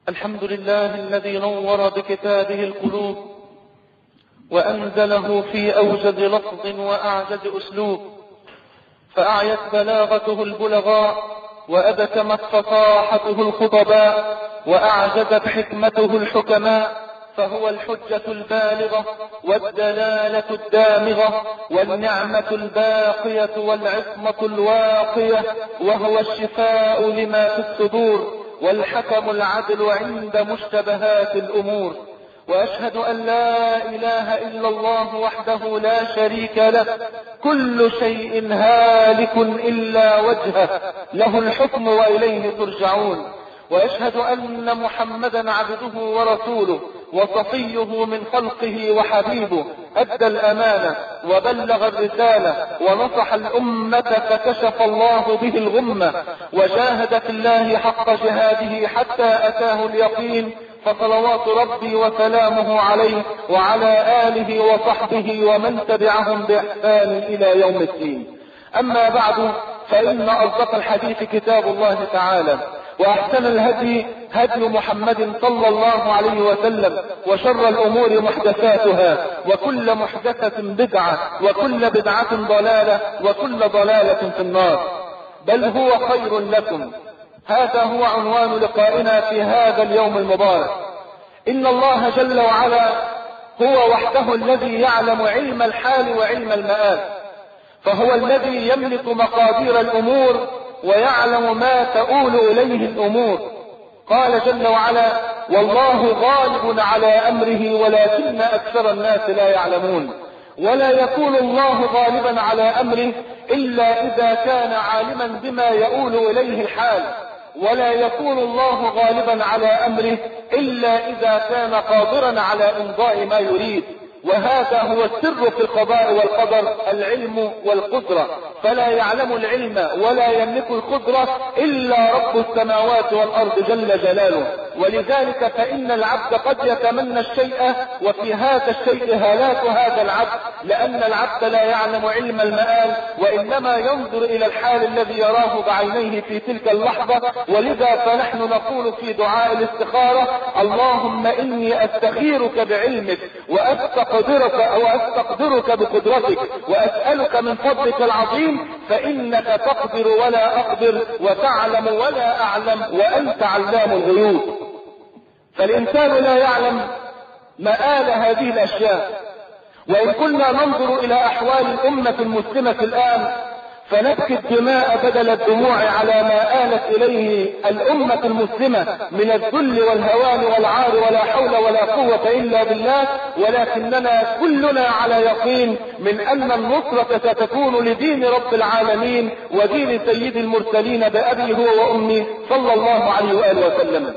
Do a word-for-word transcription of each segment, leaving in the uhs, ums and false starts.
الحمد لله الذي نور بكتابه القلوب وأنزله في أوجز لفظ وأعجز أسلوب، فأعيت بلاغته البلغاء وأبكمت فصاحته الخطباء وأعجزت حكمته الحكماء، فهو الحجة البالغة والدلالة الدامغة والنعمة الباقية والعصمة الواقية، وهو الشفاء لما في الصدور والحكم العدل عند مشتبهات الأمور. وأشهد أن لا إله إلا الله وحده لا شريك له، كل شيء هالك إلا وجهه، له الحكم وإليه ترجعون. وأشهد أن محمدا عبده ورسوله وصفيه من خلقه وحبيبه، أدى الأمانة وبلغ الرسالة ونصح الأمة فكشف الله به الغمة، وجاهد في الله حق جهاده حتى أتاه اليقين، فصلوات ربي وسلامه عليه وعلى آله وصحبه ومن تبعهم بإحسان إلى يوم الدين. أما بعد، فإن أصدق الحديث كتاب الله تعالى، وأحسن الهدي هدي محمد صلى الله عليه وسلم، وشر الأمور محدثاتها، وكل محدثة بدعة، وكل بدعة ضلالة، وكل ضلالة في النار. بل هو خير لكم. هذا هو عنوان لقائنا في هذا اليوم المبارك. إن الله جل وعلا هو وحده الذي يعلم علم الحال وعلم المآل، فهو الذي يملك مقادير الأمور ويعلم ما تؤول إليه الأمور. قال جل وعلا: والله غالب على أمره ولكن أكثر الناس لا يعلمون. ولا يكون الله غالبا على أمره إلا إذا كان عالما بما يؤول إليه الحال، ولا يكون الله غالبا على أمره إلا إذا كان قادرا على إمضاء ما يريد. وهذا هو السر في القضاء والقدر، العلم والقدرة. فلا يعلم العلم ولا يملك القدرة إلا رب السماوات والأرض جل جلاله. ولذلك فإن العبد قد يتمنى الشيء وفي هذا الشيء هلاك هذا العبد، لأن العبد لا يعلم علم المآل، وإنما ينظر إلى الحال الذي يراه بعينيه في تلك اللحظة. ولذا فنحن نقول في دعاء الاستخارة: اللهم إني أستخيرك بعلمك وأستقدرك أو أستقدرك بقدرتك وأسألك من فضلك العظيم، فإنك تقدر ولا أقدر وتعلم ولا أعلم وأنت علام الغيوب. فالإنسان لا يعلم مآل هذه الأشياء. وإن كنا ننظر إلى أحوال الأمة المسلمة الآن فنبكي الدماء بدل الدموع على ما آلت إليه الأمة المسلمة من الذل والهوان والعار، ولا حول ولا قوة إلا بالله. ولكننا كلنا على يقين من أن النصرة ستكون لدين رب العالمين ودين سيد المرسلين بأبي هو وأمي صلى الله عليه وآله وسلم.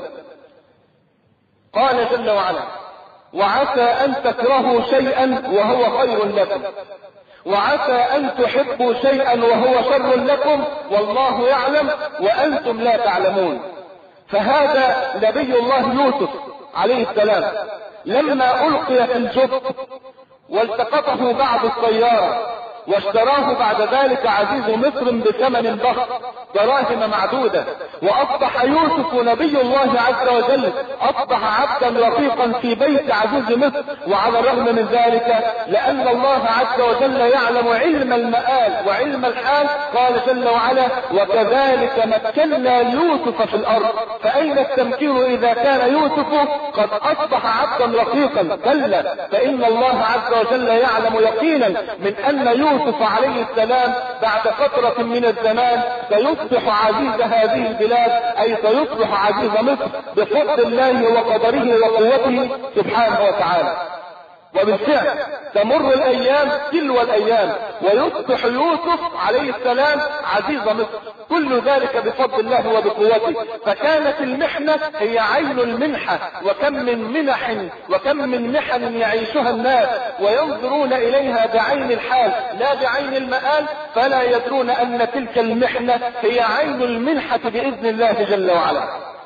قال جل وعلا: وعسى أن تكرهوا شيئا وهو خير لكم، وعسى أن تحبوا شيئا وهو شر لكم، والله يعلم وأنتم لا تعلمون. فهذا نبي الله يوسف عليه السلام لما ألقي في الجب والتقطه بعض السيارة واشتراه بعد ذلك عزيز مصر بثمن ضخم دراهم معدودة، وأصبح يوسف نبي الله عز وجل أصبح عبدا رقيقا في بيت عزيز مصر. وعلى الرغم من ذلك، لأن الله عز وجل يعلم علم المآل وعلم الحال، قال جل وعلا: وكذلك مكنا ليوسف في الأرض. فأين التمكين إذا كان يوسف قد أصبح عبدا رقيقا؟ كلا، فإن الله عز وجل يعلم يقينا من أن يوسف يوسف عليه السلام بعد فترة من الزمان سيصبح عزيز هذه البلاد، أي سيصبح عزيز مصر بفضل الله وقدره وقوته سبحانه وتعالى. وبالفعل تمر الأيام تلو الأيام ويصبح يوسف عليه السلام عزيز مصر، كل ذلك بفضل الله وبقوته. فكانت المحنة هي عين المنحة، وكم من منح وكم من محن يعيشها الناس وينظرون إليها بعين الحال لا بعين المآل، فلا يدرون أن تلك المحنة هي عين المنحة بإذن الله جل وعلا.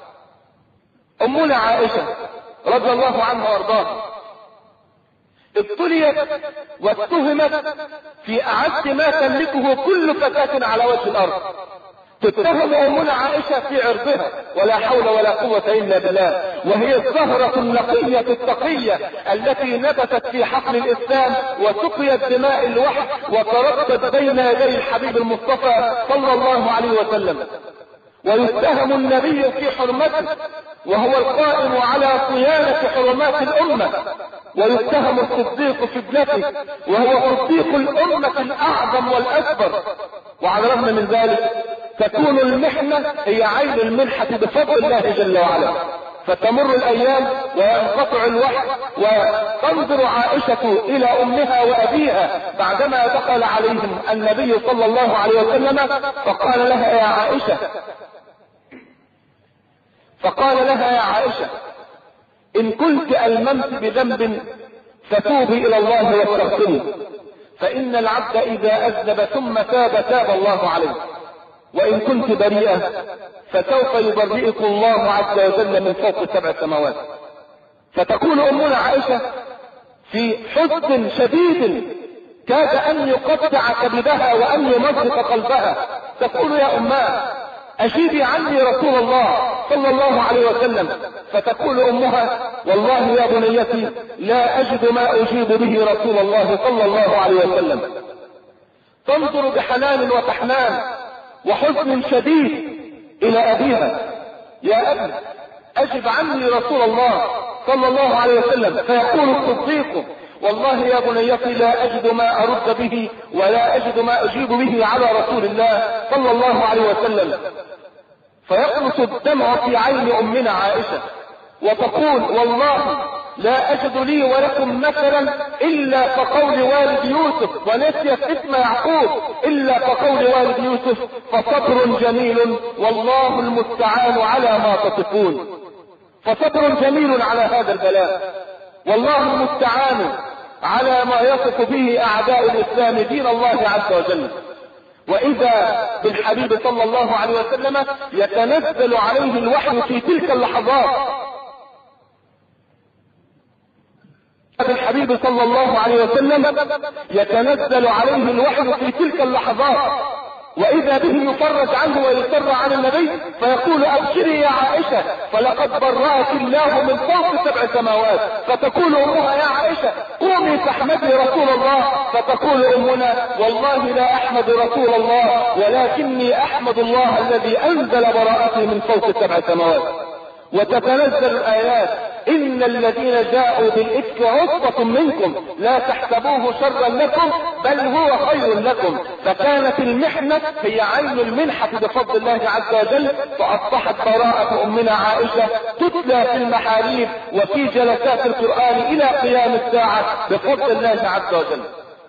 أمنا عائشة رضي الله عنها وارضاها ابتليت واتهمت في أعز ما تملكه كل فتاة على وجه الأرض، تتهم أمنا عائشة في عرضها، ولا حول ولا قوة إلا بالله، وهي الزهرة النقية التقية التي نبتت في حقل الإسلام وسقيت دماء الوحي وتردد بين يدي الحبيب المصطفى صلى الله عليه وسلم. ويتهم النبي في حرمته وهو القائم على صيانة حرمات الأمة، ويتهم الصديق في ابنته وهو صديق الأمة الأعظم والأكبر. وعلى الرغم من ذلك تكون المحنة هي عين المنحة بفضل الله جل وعلا، فتمر الأيام وينقطع الوحي وتنظر عائشة إلى أمها وأبيها بعدما دخل عليهم النبي صلى الله عليه وسلم فقال لها يا عائشة فقال لها يا عائشة إن كنت ألممت بذنب فتوبي إلى الله واستغفري، فإن العبد إذا أذنب ثم تاب تاب الله عليه، وإن كنت بريئة فسوف يبرئك الله عز وجل من فوق سبع سماوات. فتكون أمنا عائشة في حزن شديد كاد أن يقطع كبدها وأن يمزق قلبها، تقول يا أماه أجيبي عني رسول الله صلى الله عليه وسلم. فتقول أمها والله يا بنيتي لا أجد ما أجيب به رسول الله صلى الله عليه وسلم. تنظر بحنان وتحنان وحزن شديد إلى أبيها يا أبي أجب عني رسول الله صلى الله عليه وسلم. فيقول الصديق والله يا بنيتي لا أجد ما أرد به ولا أجد ما أجيب به على رسول الله صلى الله عليه وسلم. فيقرص الدمع في عين أمنا عائشة وتقول والله لا أجد لي ولكم مثلا إلا كقول والد يوسف، ونسيت اسم يعقوب إلا كقول والد يوسف فصبر جميل والله المستعان على ما تصفون. فصبر جميل على هذا البلاء والله المستعان على ما يصف به أعداء الإسلام دين الله عز وجل. وإذا بالحبيب صلى الله عليه وسلم يتنزل عليه الوحي في تلك اللحظات، بالحبيب صلى الله عليه وسلم يتنزل عليه الوحي في تلك اللحظات، وإذا به يفرج عنه ويسر عن النبي فيقول أبشري يا عائشة فلقد برأك الله من فوق سبع سماوات. فتقول أمها يا عائشة قومي فاحمدي رسول الله. فتقول أمنا والله لا أحمد رسول الله ولكني أحمد الله الذي أنزل براءتي من فوق سبع سماوات. وتتنزل الآيات إن الذين جاءوا بالإفك عصبة منكم لا تحسبوه شرا لكم بل هو خير لكم. فكانت المحنة هي عين المنحة بفضل الله عز وجل، فأصبحت براءة أمنا عائشة تتلى في المحاريب وفي جلسات القرآن إلى قيام الساعة بفضل الله عز وجل.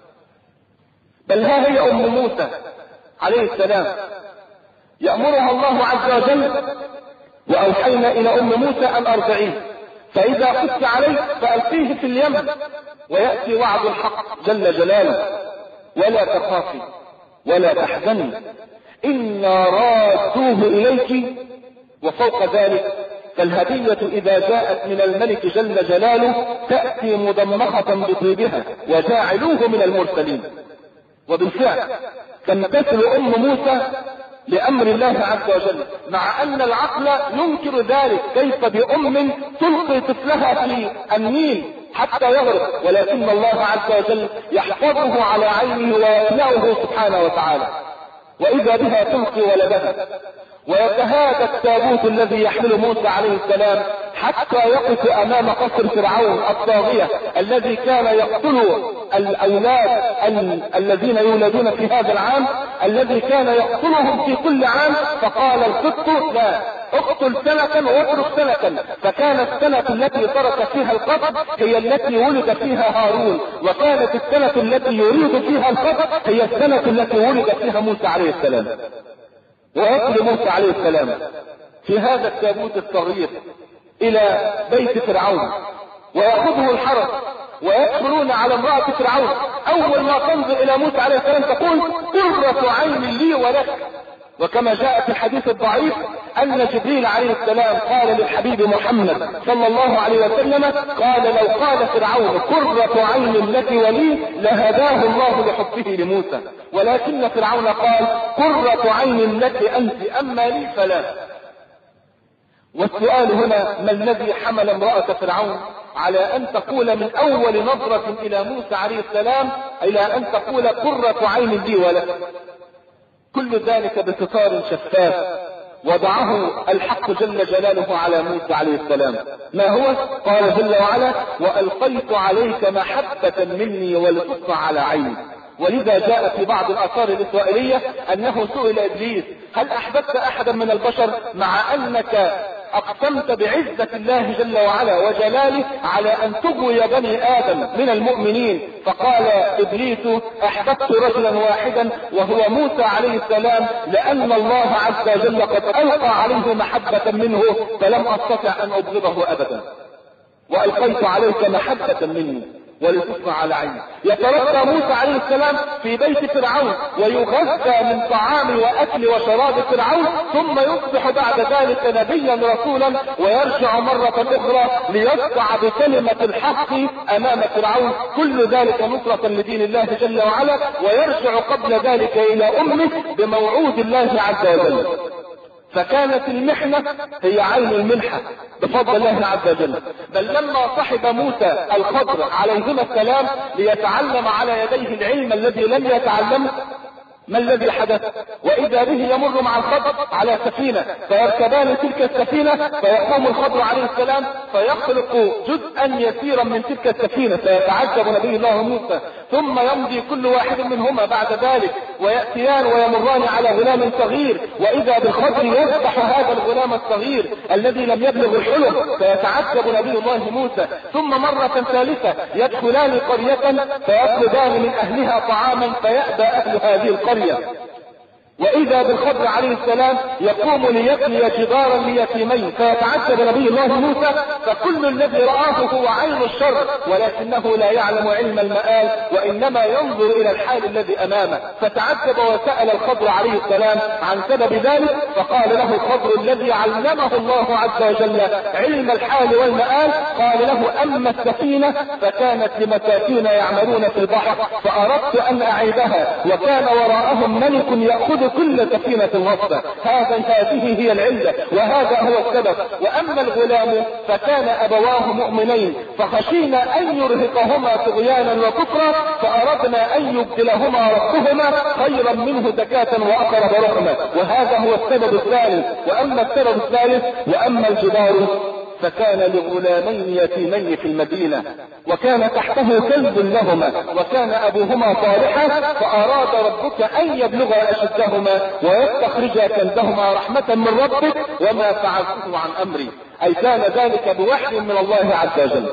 بل ها هي أم موسى عليه السلام يأمرها الله عز وجل وأوحينا إلى أم موسى أن أرضعيه، فإذا خفت عليه فألقيه في اليم ويأتي وعد الحق جل جلاله ولا تخافي ولا تحزني إنا رادوه إليك. وفوق ذلك فالهدية إذا جاءت من الملك جل جلاله تأتي مضمخة بطيبها وجاعلوه من المرسلين. وبالفعل تمتثل أم موسى لأمر الله عز وجل، مع أن العقل ينكر ذلك، كيف بأم تلقي طفلها في النيل حتى يغرق، ولكن الله عز وجل يحفظه على عينه ويمنعه سبحانه وتعالى. وإذا بها تلقي ولدها ويتهادى التابوت الذي يحمل موسى عليه السلام حتى يقف أمام قصر فرعون الطاغية الذي كان يقتل الأولاد الذين يولدون في هذا العام، الذي كان يقتلهم في كل عام. فقال القط لا اقتل سنة واترك سنة، فكانت السنة التي ترك فيها القتل هي التي ولد فيها هارون، وكانت السنة التي يريد فيها القتل هي السنة التي ولد فيها موسى عليه السلام. ويقتل موسى عليه السلام في هذا التابوت الصغير إلى بيت فرعون ويأخذه الحرس ويدخلون على امرأة فرعون. أول ما تنظر إلى موسى عليه السلام تقول قرة عين لي ولك، وكما جاء في الحديث الضعيف أن جبريل عليه السلام قال للحبيب محمد صلى الله عليه وسلم، قال لو قال فرعون قرة عين لك ولي لهداه الله لحبه لموسى، ولكن فرعون قال قرة عين لك أنت أما لي فلا. والسؤال هنا: ما الذي حمل امرأة فرعون على أن تقول من أول نظرة إلى موسى عليه السلام إلى أن تقول قرة عين لي ولك؟ كل ذلك بستار شفاف وضعه الحق جل جلاله على موسى عليه السلام. ما هو؟ قال جل وعلا: وألقيت عليك محبة مني ولتصنع على عيني. ولذا جاء في بعض الآثار الإسرائيلية أنه سئل إبليس: هل أحببت أحدا من البشر مع أنك أقسمت بعزة الله جل وعلا وجلاله على أن تغوي بني آدم من المؤمنين؟ فقال إبليس: أحببت رجلا واحدا وهو موسى عليه السلام، لأن الله عز وجل قد ألقى عليه محبة منه فلم أستطع أن أبغضه أبدا. وألقيت عليك محبة مني ولتصنع على عيني. يترقى موسى عليه السلام في بيت فرعون ويغذى من طعام وأكل وشراب فرعون، ثم يصبح بعد ذلك نبيا رسولا ويرجع مرة أخرى ليسطع بكلمة الحق أمام فرعون، كل ذلك نصرة لدين الله جل وعلا، ويرجع قبل ذلك إلى أمه بموعود الله عز وجل. فكانت المحنة هي عين المنحة بفضل الله عز وجل. بل لما صحب موسى الخضر عليهما السلام ليتعلم على يديه العلم الذي لم يتعلمه، ما الذي حدث؟ وإذا به يمر مع الخضر على سفينة فيركبان تلك السفينة، فيقوم الخضر عليه السلام فيخلق جزءا يسيرا من تلك السفينة، فيتعجب نبي الله موسى، ثم يمضي كل واحد منهما بعد ذلك ويأتيان ويمران على غلام صغير، وإذا بالخضر يذبح هذا الغلام الصغير الذي لم يبلغ الحلم، فيتعجب نبي الله موسى. ثم مرة ثالثة يدخلان قرية فيطلبان من أهلها طعاما فيأبى أهل هذه القرية، وإذا بالخضر عليه السلام يقوم ليبني جدارا ليتيمين، فيتعجب نبي الله موسى، فكل الذي رآه هو عين الشر، ولكنه لا يعلم علم المآل وإنما ينظر إلى الحال الذي أمامه. فتعجب وسأل الخضر عليه السلام عن سبب ذلك، فقال له الخضر الذي علمه الله عز وجل علم الحال والمآل، قال له: أما السفينة فكانت لمساكين يعملون في البحر فأردت أن أعيدها، وكان وراءهم ملك يأخذ كل سفينة غصبة. هذا هذه هي العلة وهذا هو السبب. وأما الغلام فكان أبواه مؤمنين فخشينا أن يرهقهما طغيانا وكفرا، فأردنا أن يبدلهما ربهما خيرا منه زكاة وأقرب رحمة. وهذا هو السبب الثالث. وأما السبب الثالث: وأما الجدار فكان لغلامين يتيمين في المدينة وكان تحته كلب لهما وكان أبوهما صالحا، فأراد ربك أن يبلغا أشدهما ويستخرجا كنزهما رحمة من ربك وما فعلته عن أمري، أي كان ذلك بوحي من الله عز وجل.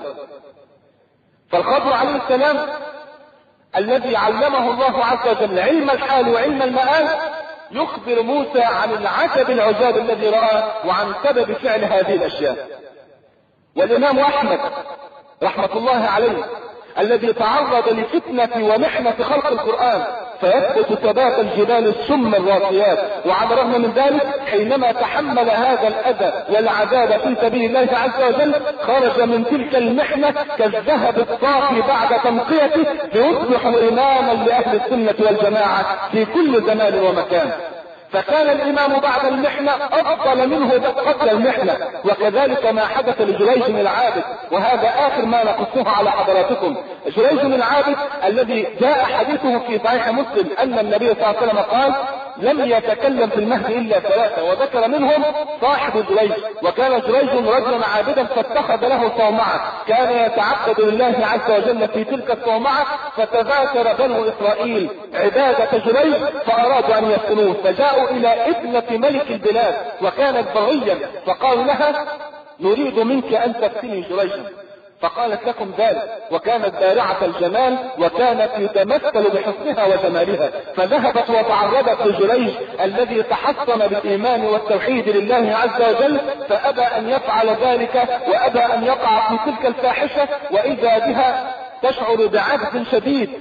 فالخضر عليه السلام الذي علمه الله عز وجل علم الحال وعلم المآل يخبر موسى عن العجب العجاب الذي رآه وعن سبب فعل هذه الأشياء. والإمام أحمد رحمة الله عليه الذي تعرض لفتنة ومحنة خلق القرآن فيثبت ثبات الجبال السم الراسيات، وعلى الرغم من ذلك حينما تحمل هذا الأذى والعذاب في سبيل الله عز وجل خرج من تلك المحنة كالذهب الصافي بعد تنقيته ليصبح إماما لأهل السنة والجماعة في كل زمان ومكان. فكان الإمام بعد المحنة أفضل منه قبل المحنة. وكذلك ما حدث لجريج العابد، وهذا آخر ما نقصه على حضراتكم. جريج العابد الذي جاء حديثه في صحيح مسلم أن النبي صلى الله عليه وسلم قال: لم يتكلم في المهد إلا ثلاثة، وذكر منهم صاحب جريج. وكان جريج رجلا عابدا فاتخذ له صومعة كان يتعبد لله عز وجل في تلك الصومعة، فتذاكر بنو إسرائيل عبادة جريج فأرادوا أن يفتنوه، فجاءوا إلى ابنة ملك البلاد وكانت بغيا فقالوا لها: نريد منك أن تفتني جريجا. فقالت: لكم ذلك. وكانت بارعة الجمال وكانت يتمثل بحسنها وجمالها، فذهبت وتعرضت لجريج الذي تحصن بالإيمان والتوحيد لله عز وجل، فأبى أن يفعل ذلك وأبى أن يقع في تلك الفاحشة، وإذا بها تشعر بعجز شديد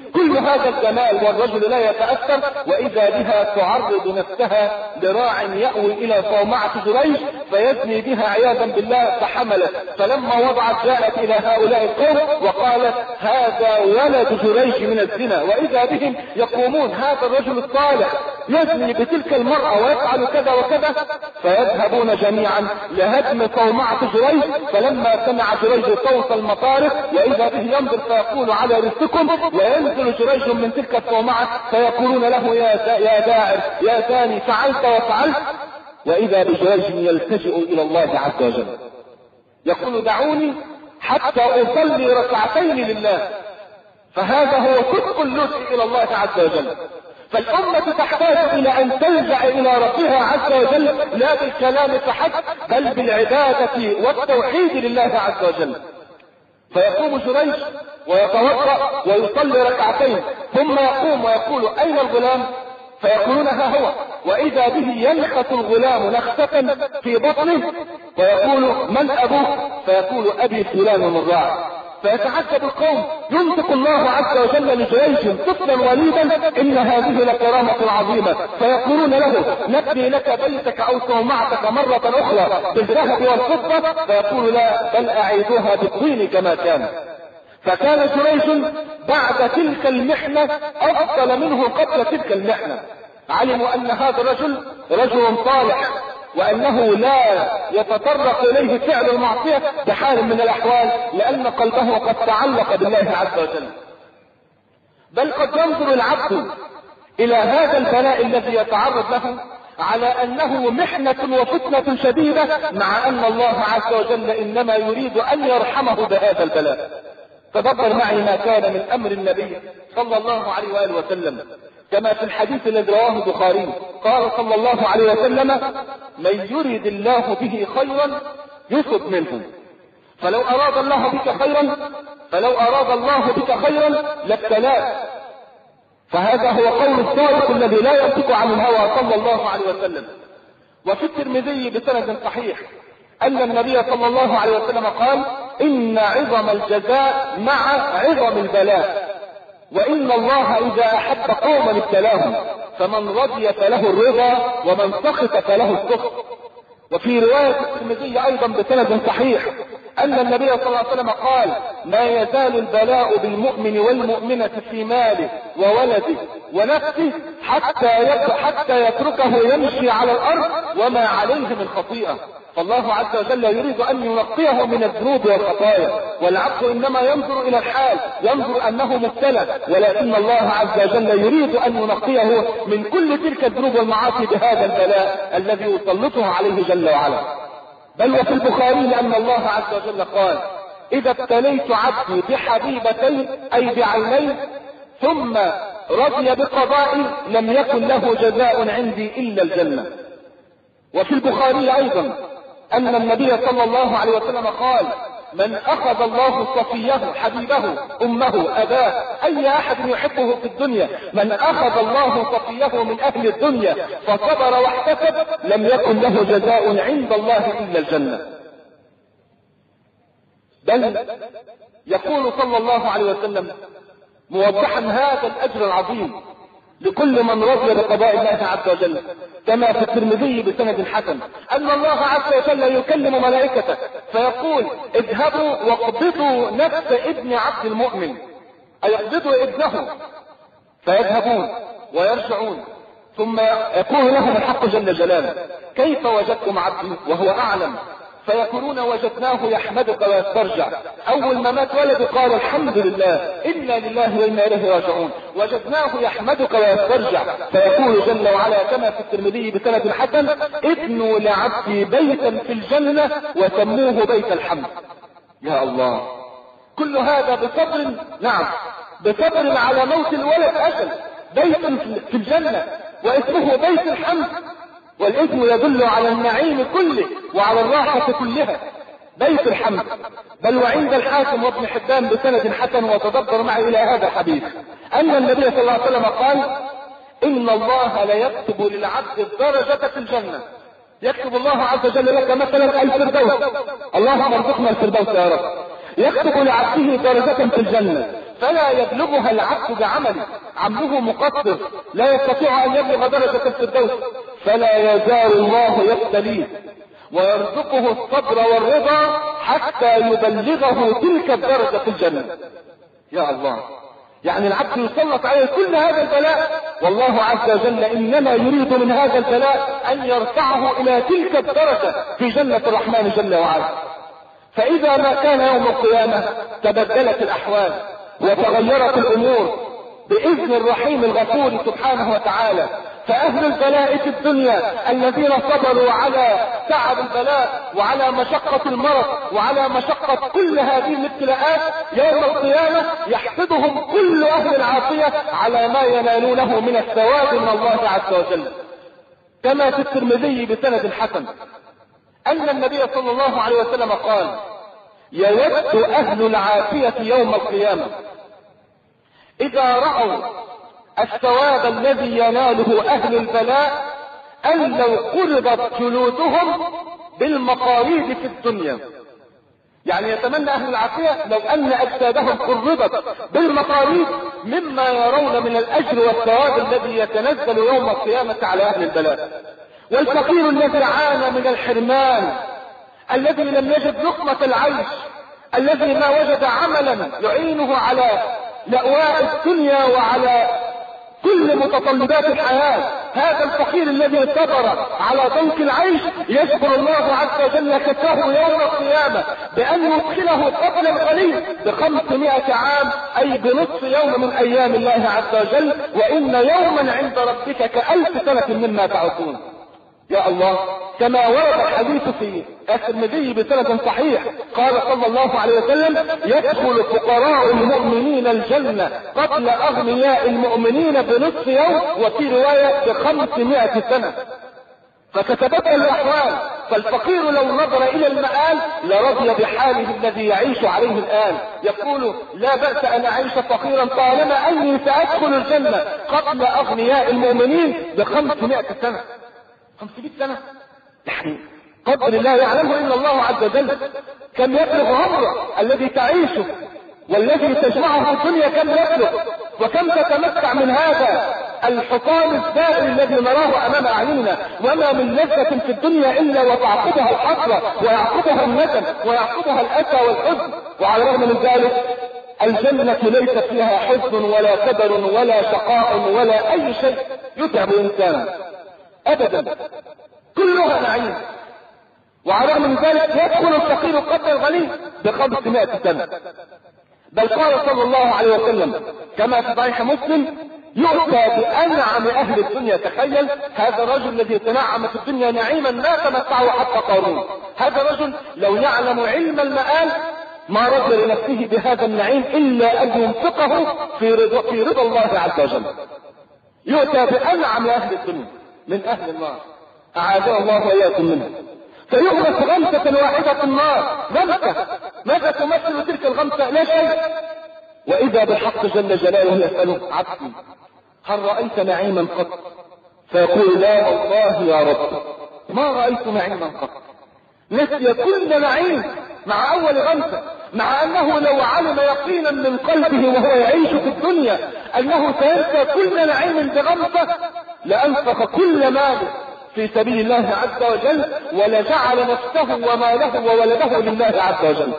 كل هذا الجمال والرجل لا يتأثر، وإذا بها تعرض نفسها لراع يأوي إلى صومعة جريج فيزني بها عياذا بالله، فحملت. فلما وضعت جاءت إلى هؤلاء القوم وقالت هذا ولد جريج من الزنا، وإذا بهم يقومون هذا الرجل الصالح يزني بتلك المرأة ويفعل كذا وكذا، فيذهبون جميعا لهدم صومعة جريج. فلما سمع جريج صوت المطارق وإذا به ينظر فيقول على رزقكم، وينزل جريج من تلك الصومعة فيقولون له يا يا داعر يا ثاني فعلت وفعلت، وإذا بجريج يلتجئ إلى الله عز وجل يقول دعوني حتى أصلي ركعتين لله. فهذا هو صدق اللجوء إلى الله عز وجل. فالأمة تحتاج إلى أن تلجأ إلى ربها عز وجل لا بالكلام فحسب بل بالعبادة والتوحيد لله عز وجل. فيقوم جريج ويتوضأ ويصلي ركعتين ثم يقوم ويقول أين الغلام؟ فيقولون ها هو، وإذا به ينخت الغلام نخسة في بطنه ويقول من أبوك؟ فيقول أبي فلان الراعي. فيتعجب القوم، ينطق الله عز وجل لجريج طفلا وليدا إن هذه لكرامة عظيمة. فيقولون له نبني لك بيتك أو صومعتك مرة أخرى بالذهب والفضة، فيقول لا بل أعيدوها بالطين كما كان. فكان جريج بعد تلك المحنة أفضل منه قبل تلك المحنة. علموا أن هذا الرجل رجل صالح، وأنه لا يتطرق إليه فعل المعصية بحال من الأحوال، لأن قلبه قد تعلق بالله عز وجل. بل قد ينظر العبد إلى هذا البلاء الذي يتعرض له على أنه محنة وفتنة شديدة، مع أن الله عز وجل إنما يريد أن يرحمه بهذا البلاء. تدبر معي ما كان من أمر النبي صلى الله عليه وآله وسلم كما في الحديث الذي رواه البخاري قال صلى الله عليه وسلم من يريد الله به خيرا يصب منه، فلو أراد الله بك خيرا فلو أراد الله بك خيرا لابتلاك. فهذا هو قول الصادق الذي لا ينطق عن الهوى صلى الله عليه وسلم. وفي الترمذي بسند صحيح أن النبي صلى الله عليه وسلم قال إن عظم الجزاء مع عظم البلاء، وإن الله إذا أحب قوما ابتلاهم، فمن رضي فله الرضا ومن سخط فله السخط. وفي رواية الترمذي أيضا بسند صحيح أن النبي صلى الله عليه وسلم قال ما يزال البلاء بالمؤمن والمؤمنة في ماله وولده ونفسه حتى حتى يتركه يمشي على الأرض وما عليه من خطيئة. فالله عز وجل يريد أن ينقيه من الذنوب والخطايا، والعبد إنما ينظر إلى الحال، ينظر أنه مبتلى، ولكن الله عز وجل يريد أن ينقيه من كل تلك الذنوب والمعاصي بهذا البلاء الذي يسلطه عليه جل وعلا. بل وفي البخاري أن الله عز وجل قال إذا ابتليت عبدي بحبيبتين أي بعينين ثم رضي بقضائي لم يكن له جزاء عندي إلا الجنة. وفي البخاري أيضا أن النبي صلى الله عليه وسلم قال من أخذ الله صفيه حبيبه أمه أباه أي أحد يحبه في الدنيا، من أخذ الله صفيه من أهل الدنيا فصبر واحتسب لم يكن له جزاء عند الله إلا الجنة. بل يقول صلى الله عليه وسلم موضحا هذا الأجر العظيم لكل من رضي بقضاء الله عز وجل كما في الترمذي بسند حسن أن الله عز وجل يكلم ملائكته فيقول اذهبوا واقبضوا نفس ابن عبد المؤمن، أي اقبضوا ابنه، فيذهبون ويرجعون ثم يقول لهم الحق جل جلاله كيف وجدتم عبدي وهو أعلم؟ فيقولون وجدناه يحمدك ويسترجع. أول ما مات ولده قال الحمد لله إنا لله وإنا إليه راجعون، وجدناه يحمدك ويسترجع. فيقول جل وعلا كما في الترمذي بسند حسن ابنوا لعبدي بيتا في الجنة وسموه بيت الحمد. يا الله، كل هذا بصبر، نعم بصبر على موت الولد أجل، بيت في الجنة واسمه بيت الحمد، والاسم يدل على النعيم كله وعلى الراحة كلها، بيت الحمد. بل وعند الحاكم وابن حبان بسند حسن وتدبر معي إلى هذا الحديث أن النبي صلى الله عليه وسلم قال إن الله ليكتب للعبد الدرجة في الجنة. يكتب الله عز وجل لك مثلا الفردوس، اللهم ارزقنا الفردوس يا رب. يكتب لعبده درجة في الجنة فلا يبلغها العبد بعمله، عمله مقصر لا يستطيع ان يبلغ درجة الفردوس، فلا يزال الله يبتليه ويرزقه الصبر والرضا حتى يبلغه تلك الدرجة في الجنة. يا الله، يعني العبد يسلط عليه كل هذا البلاء، والله عز وجل انما يريد من هذا البلاء ان يرفعه الى تلك الدرجة في جنة الرحمن جل وعلا. فاذا ما كان يوم القيامة تبدلت الاحوال وتغيرت الامور باذن الرحيم الغفور سبحانه وتعالى. فاهل البلاء في الدنيا الذين صبروا على تعب البلاء وعلى مشقة المرض وعلى مشقة كل هذه الابتلاءات يوم القيامة يحسدهم كل اهل العافية على ما ينالونه من الثواب من الله عز وجل. كما في الترمذي بسند حسن ان النبي صلى الله عليه وسلم قال: يود اهل العافية يوم القيامة اذا رأوا الثواب الذي يناله اهل البلاء ان لو قرضت جلودهم بالمقاريض في الدنيا. يعني يتمنى اهل العافية لو ان اجسادهم قرضت بالمقاريض مما يرون من الاجر والثواب الذي يتنزل يوم القيامة على اهل البلاء. والفقير الذي عانى من الحرمان، الذي لم يجد لقمة العيش، الذي ما وجد عملا يعينه على لأواء الدنيا وعلى كل متطلبات الحياة، هذا الفقير الذي صبر على ضنك العيش يجبر الله عز وجل كفاه يوم القيامة بأن يدخله قبل الغني بخمسمائة عام، أي بنصف يوم من أيام الله عز وجل، وإن يوما عند ربك كألف سنة مما تعدون. يا الله، كما ورد الحديث في الترمذي بسند صحيح قال صلى الله عليه وسلم: يدخل فقراء المؤمنين الجنة قبل اغنياء المؤمنين بنصف يوم، وفي رواية بخمسمائة سنة. فتتبدل الاحوال، فالفقير لو نظر الى المآل لرضي بحاله الذي يعيش عليه الان، يقول: لا بأس ان اعيش فقيرا طالما اني سادخل الجنة قبل اغنياء المؤمنين بخمسمائة سنة. خمسمائة سنة يعني قدر الله يعلمه إلا الله عز وجل. كم يبلغ عمره الذي تعيشه والذي تجمعه الدنيا، كم يبلغ، وكم تتمتع من هذا الحطام الزائل الذي نراه امام اعيننا. وما من لذة في الدنيا الا وتعقبها الحسرة ويعقبها الندم ويعقبها الاسى والحزن. وعلى الرغم من ذلك الجنة ليس فيها حزن ولا كدر ولا شقاء ولا اي شيء يتعب الانسان ابدا، كلها نعيم. وعلى من ذلك يدخل الفقير قبل الغني بخمسمائة سنة. بل قال صلى الله عليه وسلم كما في صحيح مسلم: يؤتى بأنعم أهل الدنيا. تخيل هذا الرجل الذي تنعم في الدنيا نعيما ما تمتعه حتى قارون. هذا الرجل لو يعلم علم المآل ما رضي لنفسه بهذا النعيم إلا أن ينفقه في رضا, في رضا الله عز وجل. يؤتى بأنعم أهل الدنيا من أهل النار، أعاذنا الله وإياكم منه، فيغمس غمسة واحدة في النار. غمسة، ماذا تمثل تلك الغمسة؟ لا شيء. وإذا بالحق جل جلاله يسأله: عبدي هل رأيت نعيما قط؟ فيقول: لا والله يا رب ما رأيت نعيما قط. نسي كل نعيم مع أول غمسة، مع أنه لو علم يقينا من قلبه وهو يعيش في الدنيا أنه سينسى كل نعيم بغمسة لأنفق كل ماله في سبيل الله عز وجل ولجعل نفسه وماله وولده لله عز وجل.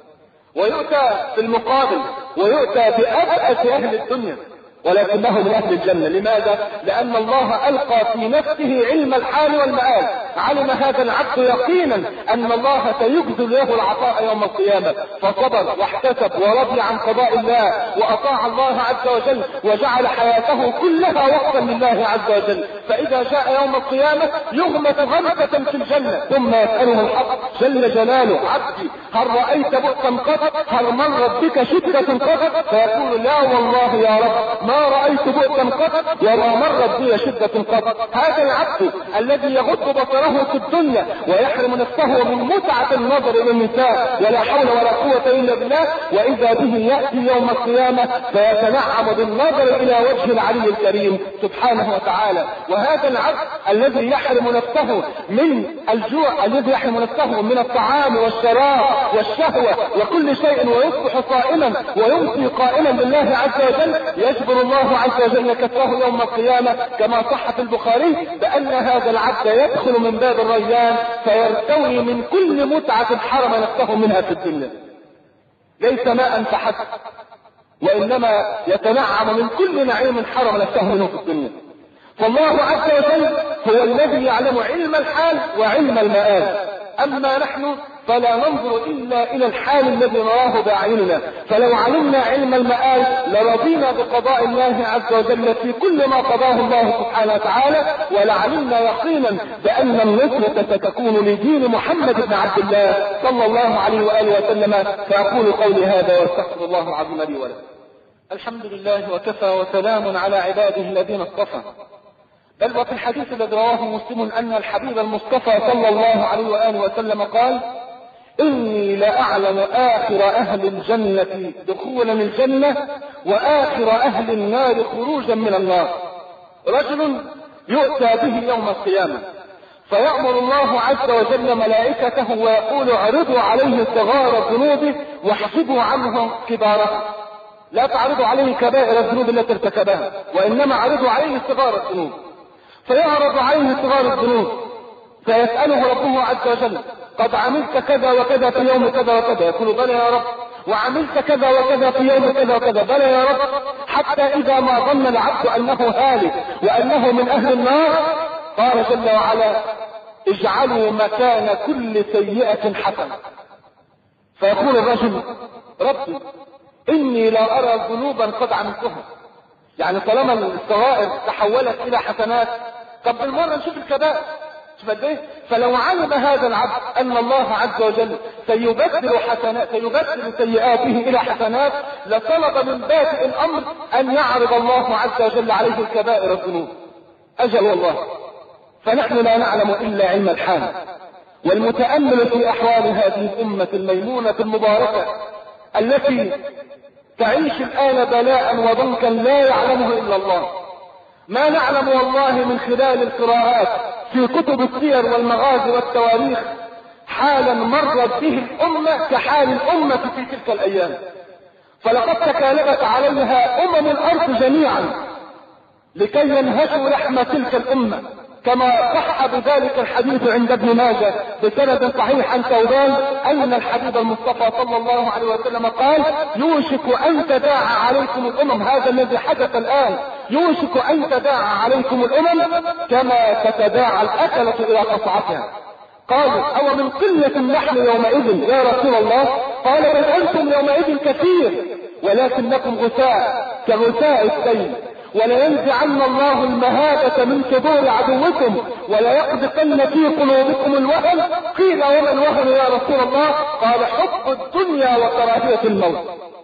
ويؤتى في المقابل ويؤتى بأبأس أهل الدنيا ولكنه من أهل الجنة. لماذا؟ لأن الله ألقى في نفسه علم الحال والمآل. علم هذا العبد يقينا أن الله سيجزل له العطاء يوم القيامة، فصبر واحتسب ورضي عن قضاء الله وأطاع الله عز وجل وجعل حياته كلها وقتا لله عز وجل. فإذا جاء يوم القيامة يغمس غمسة في الجنة ثم يسأله الحق جل جلاله: عبدي هل رأيت بؤسا قط؟ هل مرت بك شدة قط؟ فيقول: لا والله يا رب ما رأيت بؤسا قط وما مرت بي شدة قط. هذا العبد الذي يغض بصره في الدنيا ويحرم نفسه من متعة النظر إلى النساء ولا حول ولا قوة إلا بالله، وإذا به يأتي يوم القيامة فيتنعم بالنظر إلى وجه العلي الكريم سبحانه وتعالى. وهذا العبد الذي يحرم نفسه من الجوع، الذي يحرم نفسه من الطعام والشراب والشهوة وكل شيء ويصبح صائما ويمسي قائما لله عز وجل، يجبر الله عز وجل كفاه يوم القيامة كما صح في البخاري بأن هذا العبد يدخل من باب الريان فيرتوي من كل متعة حرم نفسه منها في الدنيا، ليس ماء فحسب، وإنما يتنعم من كل نعيم حرم نفسه منه في الدنيا. فالله عز وجل هو الذي يعلم علم الحال وعلم المآل، أما نحن فلا ننظر إلا إلى الحال الذي نراه بأعيننا، فلو علمنا علم المآل لرضينا بقضاء الله عز وجل في كل ما قضاه الله سبحانه وتعالى، ولعلمنا يقينا بأن النصرة ستكون لدين محمد بن عبد الله صلى الله عليه وآله وسلم. فأقول قولي هذا واستغفر الله العظيم لي ولكم. الحمد لله وكفى وسلام على عباده الذين اصطفى. بل وفي الحديث الذي رواه مسلم أن الحبيب المصطفى صلى الله عليه وآله وسلم قال: إني لأعلم آخر أهل الجنة دخولا الجنة وآخر أهل النار خروجا من النار. رجل يؤتى به يوم القيامة فيأمر الله عز وجل ملائكته ويقول: اعرضوا عليه صغار الذنوب واحسبوا عنه كبارها. لا تعرضوا عليه كبائر الذنوب التي ارتكبها، وإنما عرضوا عليه صغار الذنوب. فيعرض عليه صغار الذنوب فيسأله ربه عز وجل: قد عملت كذا وكذا في يوم كذا وكذا؟ يقول: بلى يا رب. وعملت كذا وكذا في يوم كذا وكذا؟ بلى يا رب. حتى إذا ما ظن العبد أنه هالك وأنه من أهل النار قال جل وعلا: اجعلوا مكان كل سيئة حسنة. فيقول الرجل: ربي إني لا أرى ذنوبا قد عملتها. يعني طالما الصغائر تحولت إلى حسنات، طب بالمرة نشوف الكبائر. فلو علم هذا العبد أن الله عز وجل سيبدل حسنات سيبدل سيئاته إلى حسنات لطلب من بادئ الأمر أن يعرض الله عز وجل عليه الكبائر الذنوب. أجل والله. فنحن لا نعلم إلا علم الحال، والمتأمل في أحوال هذه الأمة الميمونة المباركة التي تعيش الآن بلاء وضنكا لا يعلمه إلا الله. ما نعلم والله من خلال القراءات في كتب السير والمغازي والتواريخ حالا مرت به الأمة كحال الأمة في تلك الأيام، فلقد تكالبت عليها أمم الأرض جميعا لكي ينهشوا لحم تلك الأمة، كما صح بذلك الحديث عند ابن ماجه بسند صحيح عن ثوبان أن الحبيب المصطفى صلى الله عليه وسلم قال: يوشك أن تداعى عليكم الأمم، هذا الذي حدث الآن، يوشك أن تداعى عليكم الأمم كما تتداعى الأكلة إلى قصعتها. قالوا: أو من قلة نحن يومئذ يا رسول الله؟ قال: بل أنتم يومئذ كثير ولكنكم غثاء كغثاء السيل، ولينزعن الله المهابة من صدور عدوكم وليقذفن في قلوبكم الوهن. قيل: وما الوهن يا رسول الله؟ قال: حب الدنيا وكراهية الموت.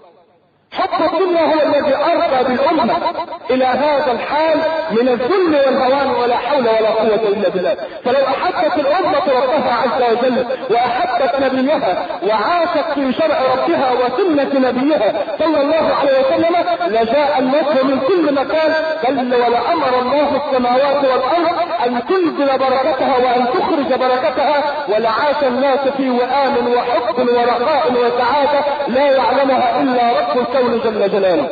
حب الدنيا هو الذي أرقى بالأمة إلى هذا الحال من الذل والهوان ولا حول ولا قوة إلا بالله. فلو أحبت الأمة ربها عز وجل وأحبت نبيها وعاشت في شرع ربها وسنة نبيها صلى الله عليه وسلم لجاء النصر من كل مكان، بل ولأمر الله السماوات والأرض أن تنزل بركتها وأن تخرج بركتها، ولعاش الناس في وآم وحب ورخاء وسعادة لا يعلمها إلا رب الكون جل جلاله.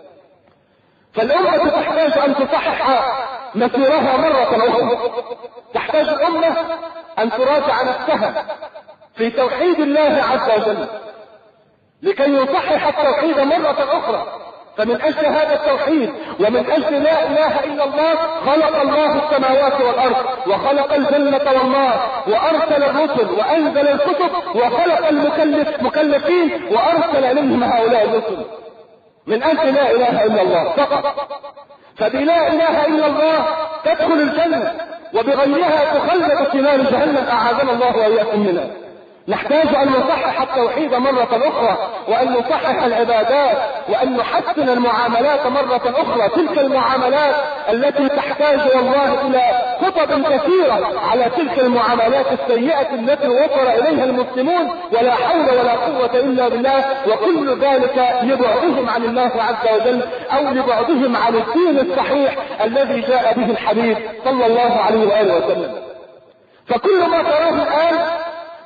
فالأمة تحتاج أن تصحح مسيرها مرة أخرى، تحتاج الأمة أن تراجع نفسها في توحيد الله عز وجل لكي يصحح التوحيد مرة أخرى. فمن أجل هذا التوحيد ومن أجل لا إله إلا الله خلق الله السماوات والأرض وخلق الجنة والنار وأرسل الرسل وأنزل الكتب وخلق المكلف مكلفين وأرسل إليهم هؤلاء الرسل من أجل لا إله إلا الله فقط. فبلا إله إلا الله تدخل الجنة وبغيرها تخلد في نار جهنم أعاذنا الله وإياكم منها. نحتاج أن نصحح التوحيد مرة أخرى وأن نصحح العبادات وأن نحسن المعاملات مرة أخرى، تلك المعاملات التي تحتاج والله إلى خطب كثيرة على تلك المعاملات السيئة التي وصل إليها المسلمون ولا حول ولا قوة إلا بالله، وكل ذلك لبعدهم عن الله عز وجل أو لبعدهم عن الدين الصحيح الذي جاء به الحبيب صلى الله عليه وآله وسلم. فكل ما تراه الآن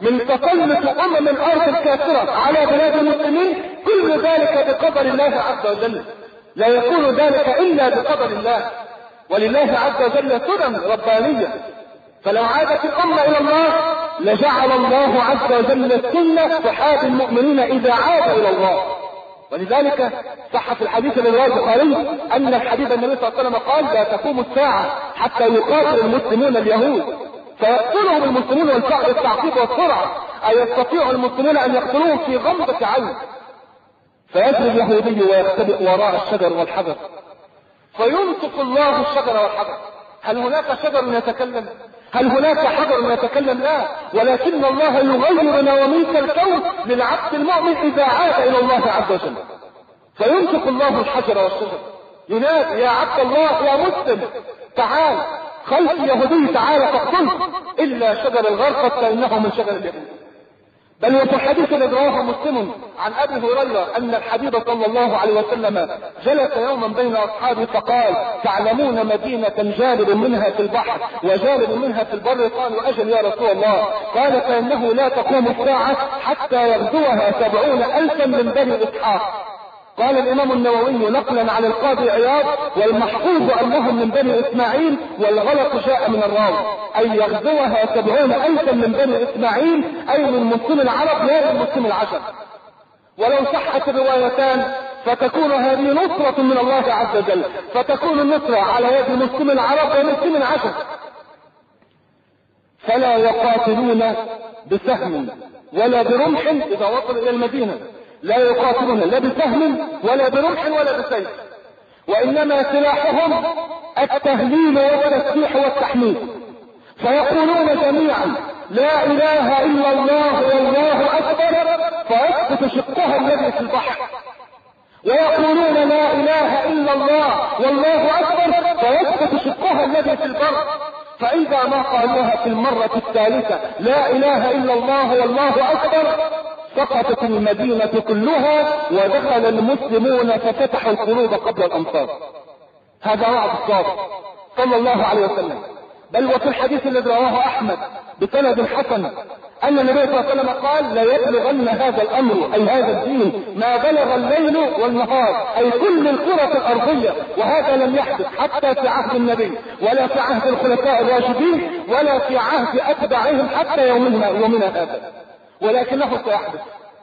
من تسلط أمم الأرض الكافرة على بلاد المسلمين، كل ذلك بقدر الله عز وجل، لا يكون ذلك إلا بقدر الله، ولله عز وجل سنن ربانية. فلو عادت الأمة إلى الله لجعل الله عز وجل السنة صحاب المؤمنين إذا عادوا إلى الله. ولذلك صح في الحديث الذي رواه البخاري أن الحبيب النبي صلى الله عليه وسلم قال: لا تقوم الساعة حتى يقاتل المسلمون اليهود فيقتلهم المسلمون بالتعقيب والسرعة، أي يستطيع المسلمون أن يقتلوهم في غمضة عين. فيجري اليهودي ويختبئ وراء الشجر والحجر فينطق الله الشجر والحجر. هل هناك شجر يتكلم؟ هل هناك حجر يتكلم؟ لا، ولكن الله يغير نواميس الكون للعبد المؤمن إذا عاد إلى الله عز وجل. فينطق الله الحجر والشجر ينادي: يا عبد الله يا مسلم تعال، خلف يهودي تعال فاقتله، إلا شجر الغرقد فإنه من شجر اليهود. بل وفي الحديث الذي رواه مسلم عن ابي هريره ان الحبيب صلى الله عليه وسلم جلس يوما بين اصحابه فقال: تعلمون مدينه جانب منها في البحر وجانب منها في البر؟ قالوا: اجل يا رسول الله. قال: فانه لا تقوم الساعه حتى يغزوها سبعون الفا من بني اسحاق. قال الامام النووي نقلا عن القاضي عياض: والمحفوظ انهم من بني اسماعيل، والغلط جاء من الراوي، اي يغزوها سبعون الفا من بني اسماعيل، اي من مسلم العرب لا من مسلم العجم. ولو صحت الروايتان فتكون هذه نصرة من الله عز وجل، فتكون النصرة على يد مسلم العرب ومسلم العجم. فلا يقاتلون بسهم ولا برمح اذا وصلوا الى المدينة، لا يقاتلون لا بسهم ولا برمح ولا بسيف، وإنما سلاحهم التهليل والتسبيح والتحميد. فيقولون جميعا: لا إله إلا الله والله أكبر، فيسقط شقها الذي في البحر. ويقولون: لا إله إلا الله والله أكبر، فيسقط شقها الذي في البر. فإذا ما قالوها في المرة الثالثة: لا إله إلا الله والله أكبر، سقطت المدينة كلها ودخل المسلمون ففتحوا القلوب قبل الأمصار. هذا وعد الصادق صلى الله عليه وسلم. بل وفي الحديث الذي رواه أحمد بسند حسن أن النبي صلى الله عليه وسلم قال: لا يبلغن هذا الأمر أي هذا الدين ما بلغ الليل والنهار، أي كل الكرة الأرضية. وهذا لم يحدث حتى في عهد النبي ولا في عهد الخلفاء الراشدين ولا في عهد أتباعهم حتى يومنا يومنا هذا، ولكنه سيحدث.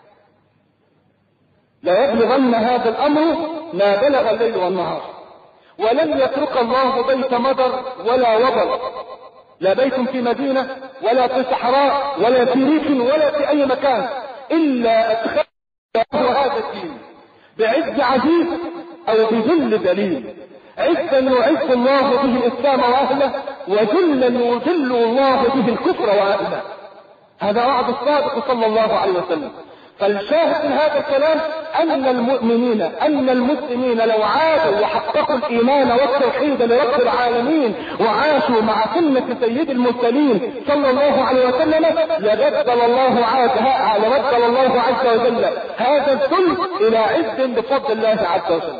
لا يبلغن هذا الأمر ما بلغ الليل والنهار. ولن يترك الله بيت مضر ولا وبر، لا بيت في مدينة ولا في صحراء ولا في ريف ولا في أي مكان، إلا أدخل هذا الدين بعز عزيز أو بذل ذليل. عزا يعز الله به الإسلام وأهله، وذلا يذل الله به الكفر وأهله. هذا وعد الصادق صلى الله عليه وسلم. فالشاهد من هذا الكلام أن المؤمنين أن المسلمين لو عادوا وحققوا الإيمان والتوحيد لرب العالمين وعاشوا مع سنة سيد المرسلين صلى الله عليه وسلم لبدل الله عادها لبدل الله عز وجل هذا الذل إلى عز بفضل الله عز وجل.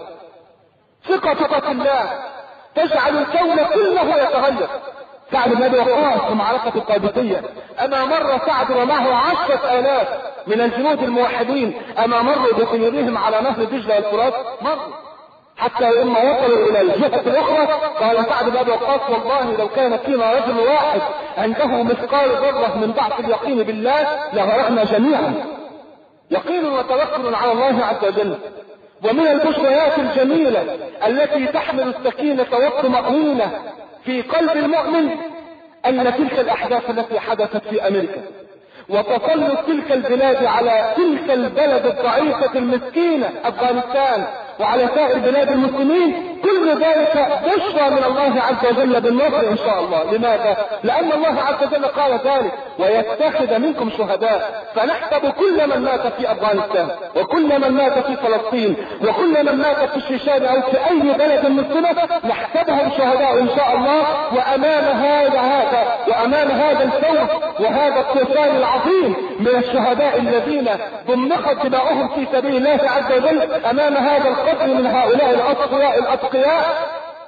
ثقة ثقة الله تجعل الكون كله يتغير. سعد بن ابي وقاص في معركة القادسية اما مر سعد ومعه عشرة الاف من الجنود الموحدين، اما مروا بخيولهم على نهر دجلة والفرات، مروا حتى لما وصلوا الى الجهة الاخرى قال سعد بن ابي وقاص: والله لو كان فينا رجل واحد عنده مثقال ذرة من ضعف اليقين بالله لغرقنا جميعا. يقين وتوكل على الله عز وجل. ومن البشريات الجميلة التي تحمل السكينة والطمأنينة في قلب المؤمن أن تلك الأحداث التي حدثت في أمريكا وتسلط تلك البلاد على تلك البلد الضعيفة المسكينة أفغانستان وعلى سائر بلاد المسلمين، كل ذلك بشرى من الله عز وجل بالنصر إن شاء الله. لماذا؟ لأن الله عز وجل قال ذلك: ويتخذ منكم شهداء. فنحسب كل من مات في أفغانستان وكل من مات في فلسطين وكل من مات في الشيشان أو في أي بلد مسلمة نحسبهم شهداء إن شاء الله. وأمام هذا هذا وأمام هذا الفوز وهذا الطوفان العظيم من الشهداء الذين ضمخت دماؤهم في سبيل الله عز وجل، أمام هذا القدر من هؤلاء الأتقياء الأتقياء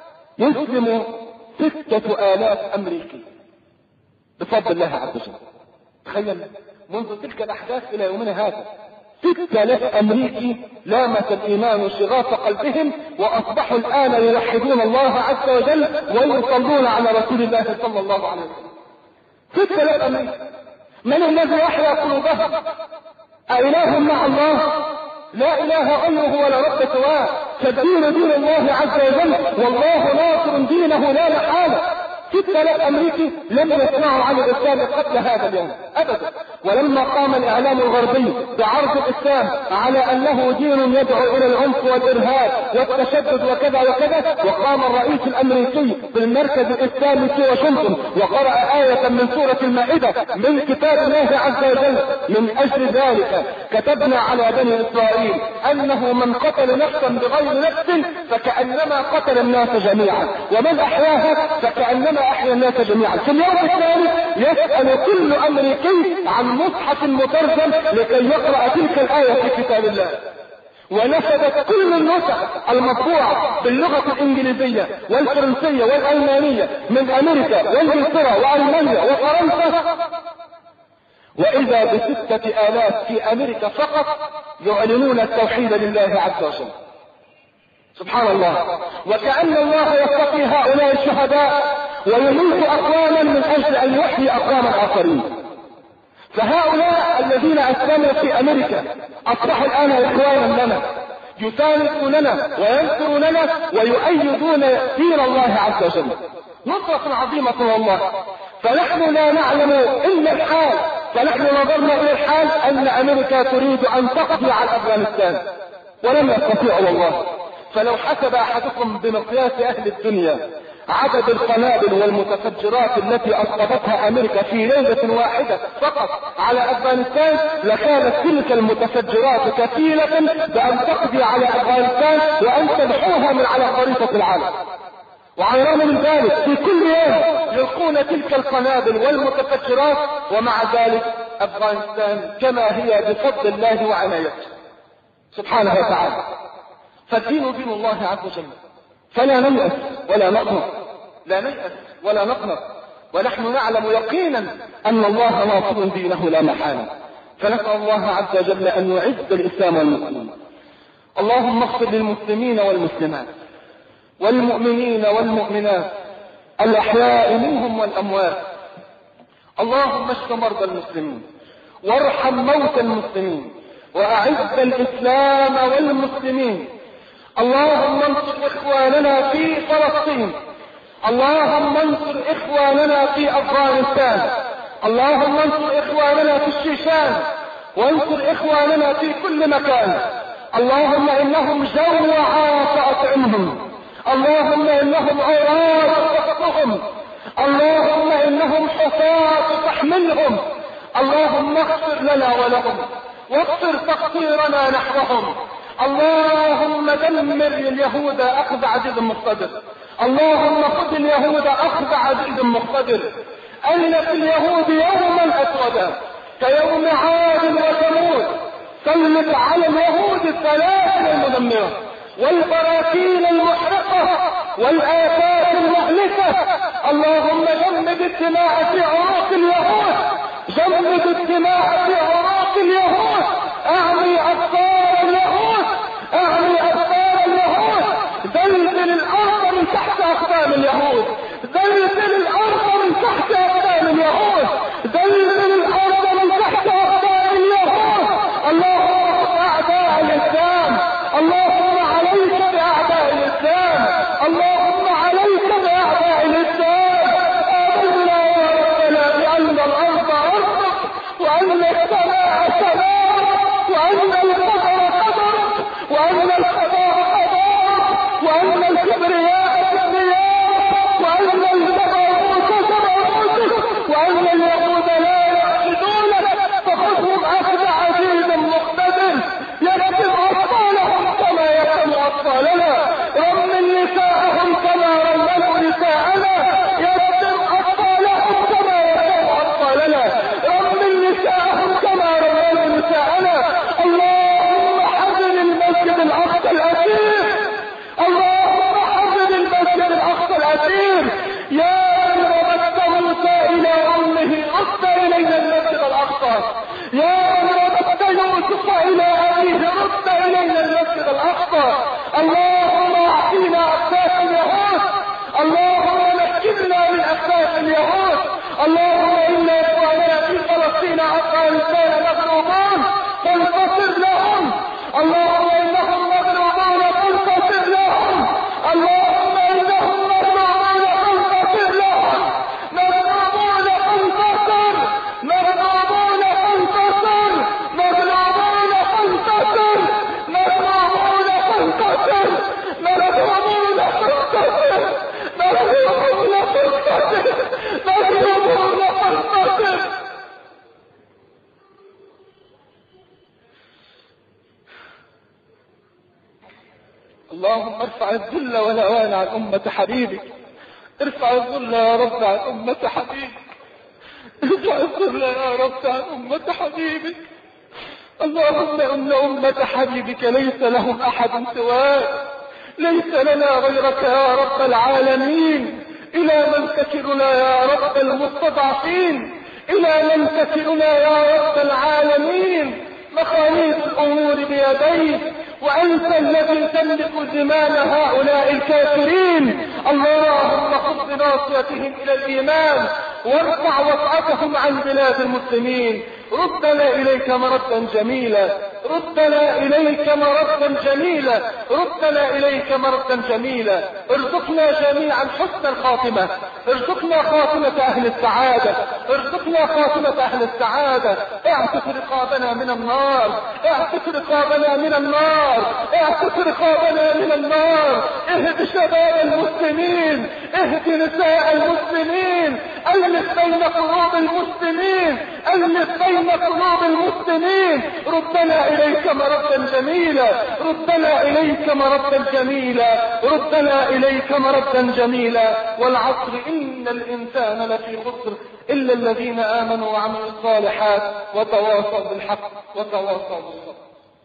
يسلم ستة آلاف أمريكي بفضل الله عز وجل. تخيل منذ تلك الأحداث إلى يومنا هذا ستة آلاف أمريكي لامس الإيمان شغاف قلبهم، وأصبحوا الآن يوحدون الله عز وجل ويصلون على رسول الله صلى الله عليه وسلم. ستة آلاف أمريكي. من الذي أحيا قلوبهم؟ أإله مع الله؟ لا إله غيره ولا رب سواه. فالدين دين الله عز وجل، والله ناصر دينه لا محالة. ستة آلاف أمريكي لم يسمعوا عن الإسلام قبل هذا اليوم أبدا. ولما قام الإعلام الغربي بعرض الإسلام على أنه دين يدعو إلى العنف والإرهاب والتشدد وكذا وكذا، وقام الرئيس الأمريكي بالمركز الإسلامي في واشنطن وقرأ آية من سورة المائدة من كتاب الله عز وجل: من أجل ذلك كتبنا على بني إسرائيل أنه من قتل نفسا بغير نفس فكأنما قتل الناس جميعا، ومن أحياها فكأنما أحيا الناس جميعا. في اليوم الثالث يسأل كل أمريكي عن مصحف مترجم لكي يقرأ تلك الآية في كتاب الله. ونفذت كل النسخ المطبوعة باللغة الإنجليزية والفرنسية والألمانية من أمريكا وإنجلترا وألمانيا وفرنسا، وإذا بستة آلاف في أمريكا فقط يعلنون التوحيد لله عز وجل. سبحان الله. وكأن الله يستقي هؤلاء الشهداء ويميت أقواما من أجل أن يحيي أقواما آخرين. فهؤلاء الذين أسلموا في أمريكا أصبحوا الآن إخوانا لنا، يساندوننا وينصروننا ويؤيدون دين الله عز وجل. نصرة عظيمة والله. فنحن لا نعلم إلا الحال، فنحن نظرنا إلى الحال أن أمريكا تريد أن تقضي على أفغانستان ولم يستطيعوا والله. فلو حسب أحدكم بمقياس أهل الدنيا عدد القنابل والمتفجرات التي أسقطتها أمريكا في ليلة واحدة فقط على أفغانستان لكانت تلك المتفجرات كفيلة بأن تقضي على أفغانستان وأن تمحوها من على خريطة العالم. وعلى الرغم من ذلك في كل يوم يلقون تلك القنابل والمتفجرات، ومع ذلك أفغانستان كما هي بفضل الله وعنايته سبحانه وتعالى. فالدين دين الله عز وجل، فلا نيأس ولا نقنط، لا نيأس ولا نقنط، ونحن نعلم يقينا أن الله ناصر دينه لا محالة. فنسأل الله عز وجل أن يعز الإسلام والمسلمين. اللهم اغفر للمسلمين والمسلمات والمؤمنين والمؤمنات الأحياء منهم والأموات. اللهم اشف مرضى المسلمين وارحم موتى المسلمين وأعز الإسلام والمسلمين. اللهم انصر إخواننا في فلسطين، اللهم انصر إخواننا في أفغانستان، اللهم انصر إخواننا في الشيشان، وانصر إخواننا في كل مكان. اللهم إنهم جوعى فأطعمهم، اللهم إنهم عراة فاقصهم، اللهم إنهم حفاة فاحملهم. اللهم اغفر لنا ولهم واغفر تقصيرنا نحوهم. اللهم دمر اليهود أخذ عزيز مقتدر، اللهم خذ اليهود أخذ عزيز مقتدر. أن في اليهود يوما أسودا كيوم عاد وثمود، سلط على اليهود السلاسل المدمرة والبراكين المحرقة والآفات المهلكة. اللهم جمد الدماء في عروق اليهود، جمد الدماء في عروق اليهود، أعمي أبصار اليهود، أعمي أبصار اليهود. زلزل الأرض من تحت أقدام اليهود، زلزل الأرض من تحت أقدام اليهود، زلزل الأرض من تحت أقدام اليهود. اللهم أعداء الإسلام، اللهم عليك بأعداء الإسلام، اللهم عليك بأعداء الإسلام. آمنا يا ربنا بأن الأرض أرضك، وأن السماء سماءك، وأن القدر قدرك، وأن القضاء قضاءك، وأن الكبرياء كبرياءك، وأن الجبروت جبروتك، وأن اليهود لا يعبدونك. فخذهم أخذ عزيز مقتدر يكتم أطفالهم كما يكتم أطفالنا، رمل نساءهم كما رملوا نساءنا، يكتم أطفالهم كما يكتم أطفالنا، رمل نساءهم كما رملوا نساءنا. اللهم حفظ المسجد الأقصى الأثير، اللهم حفظ المسجد الأقصى الأثير. يا من رددت موسى إلى أمه يا من رددت يوسف إلى أبيه رد إلينا المسجد الأقصى. اللهم أعطينا أخلاق اليهود، اللهم نجنا من أخلاق اليهود. اللهم إنا إخواننا في فلسطين وأفغانستان مغلوبون فانتصر لهم. اللهم إنهم مغلوبون فانتصر لهم. اللهم إنهم مغلوبون فانتصر لهم. مغلوبون فانتصر، مغلوبون فانتصر، مغلوبون فانتصر، مغلوبون فانتصر، مغلوبون فانتصر، مغلوبون فانتصر، مغلوبون فانتصر. اللهم ارفع الذل والهوان عن أمة حبيبك، ارفع الذل يا رب عن أمة حبيبك، ارفع الذل يا رب عن أمة حبيبك. اللهم إن أمة حبيبك ليس لهم أحد سواك، ليس لنا غيرك يا رب العالمين. إلى من تكلنا يا رب المستضعفين، إلى من تكلنا يا رب العالمين. مخاليق الأمور بيديك، وأنت الذي تملك زمان هؤلاء الكافرين. اللهم خذ بناصيتهم إلى الإيمان وارفع وطأتهم عن بلاد المسلمين. ردنا إليك مردا جميلا، ردنا إليك مردا جميلا، ردنا إليك مردا جميلا. ارزقنا جميعا حسن الخاتمة، ارزقنا خاتمة أهل السعادة، ارزقنا خاتمة أهل السعادة. اعتق رقابنا من النار، اعتق رقابنا من النار، اعتق رقابنا من النار. اهد شباب المسلمين، اهد نساء المسلمين، ألف بين قلوب المسلمين، ألف بين قلوب المسلمين. ردنا إليك مردا جميلا، ردنا إليك مردا جميلا، ردنا إليك مردا جميلا. والعصر إن الإنسان لفي خسر إلا الذين آمنوا وعملوا الصالحات وتواصوا بالحق وتواصوا بالصبر.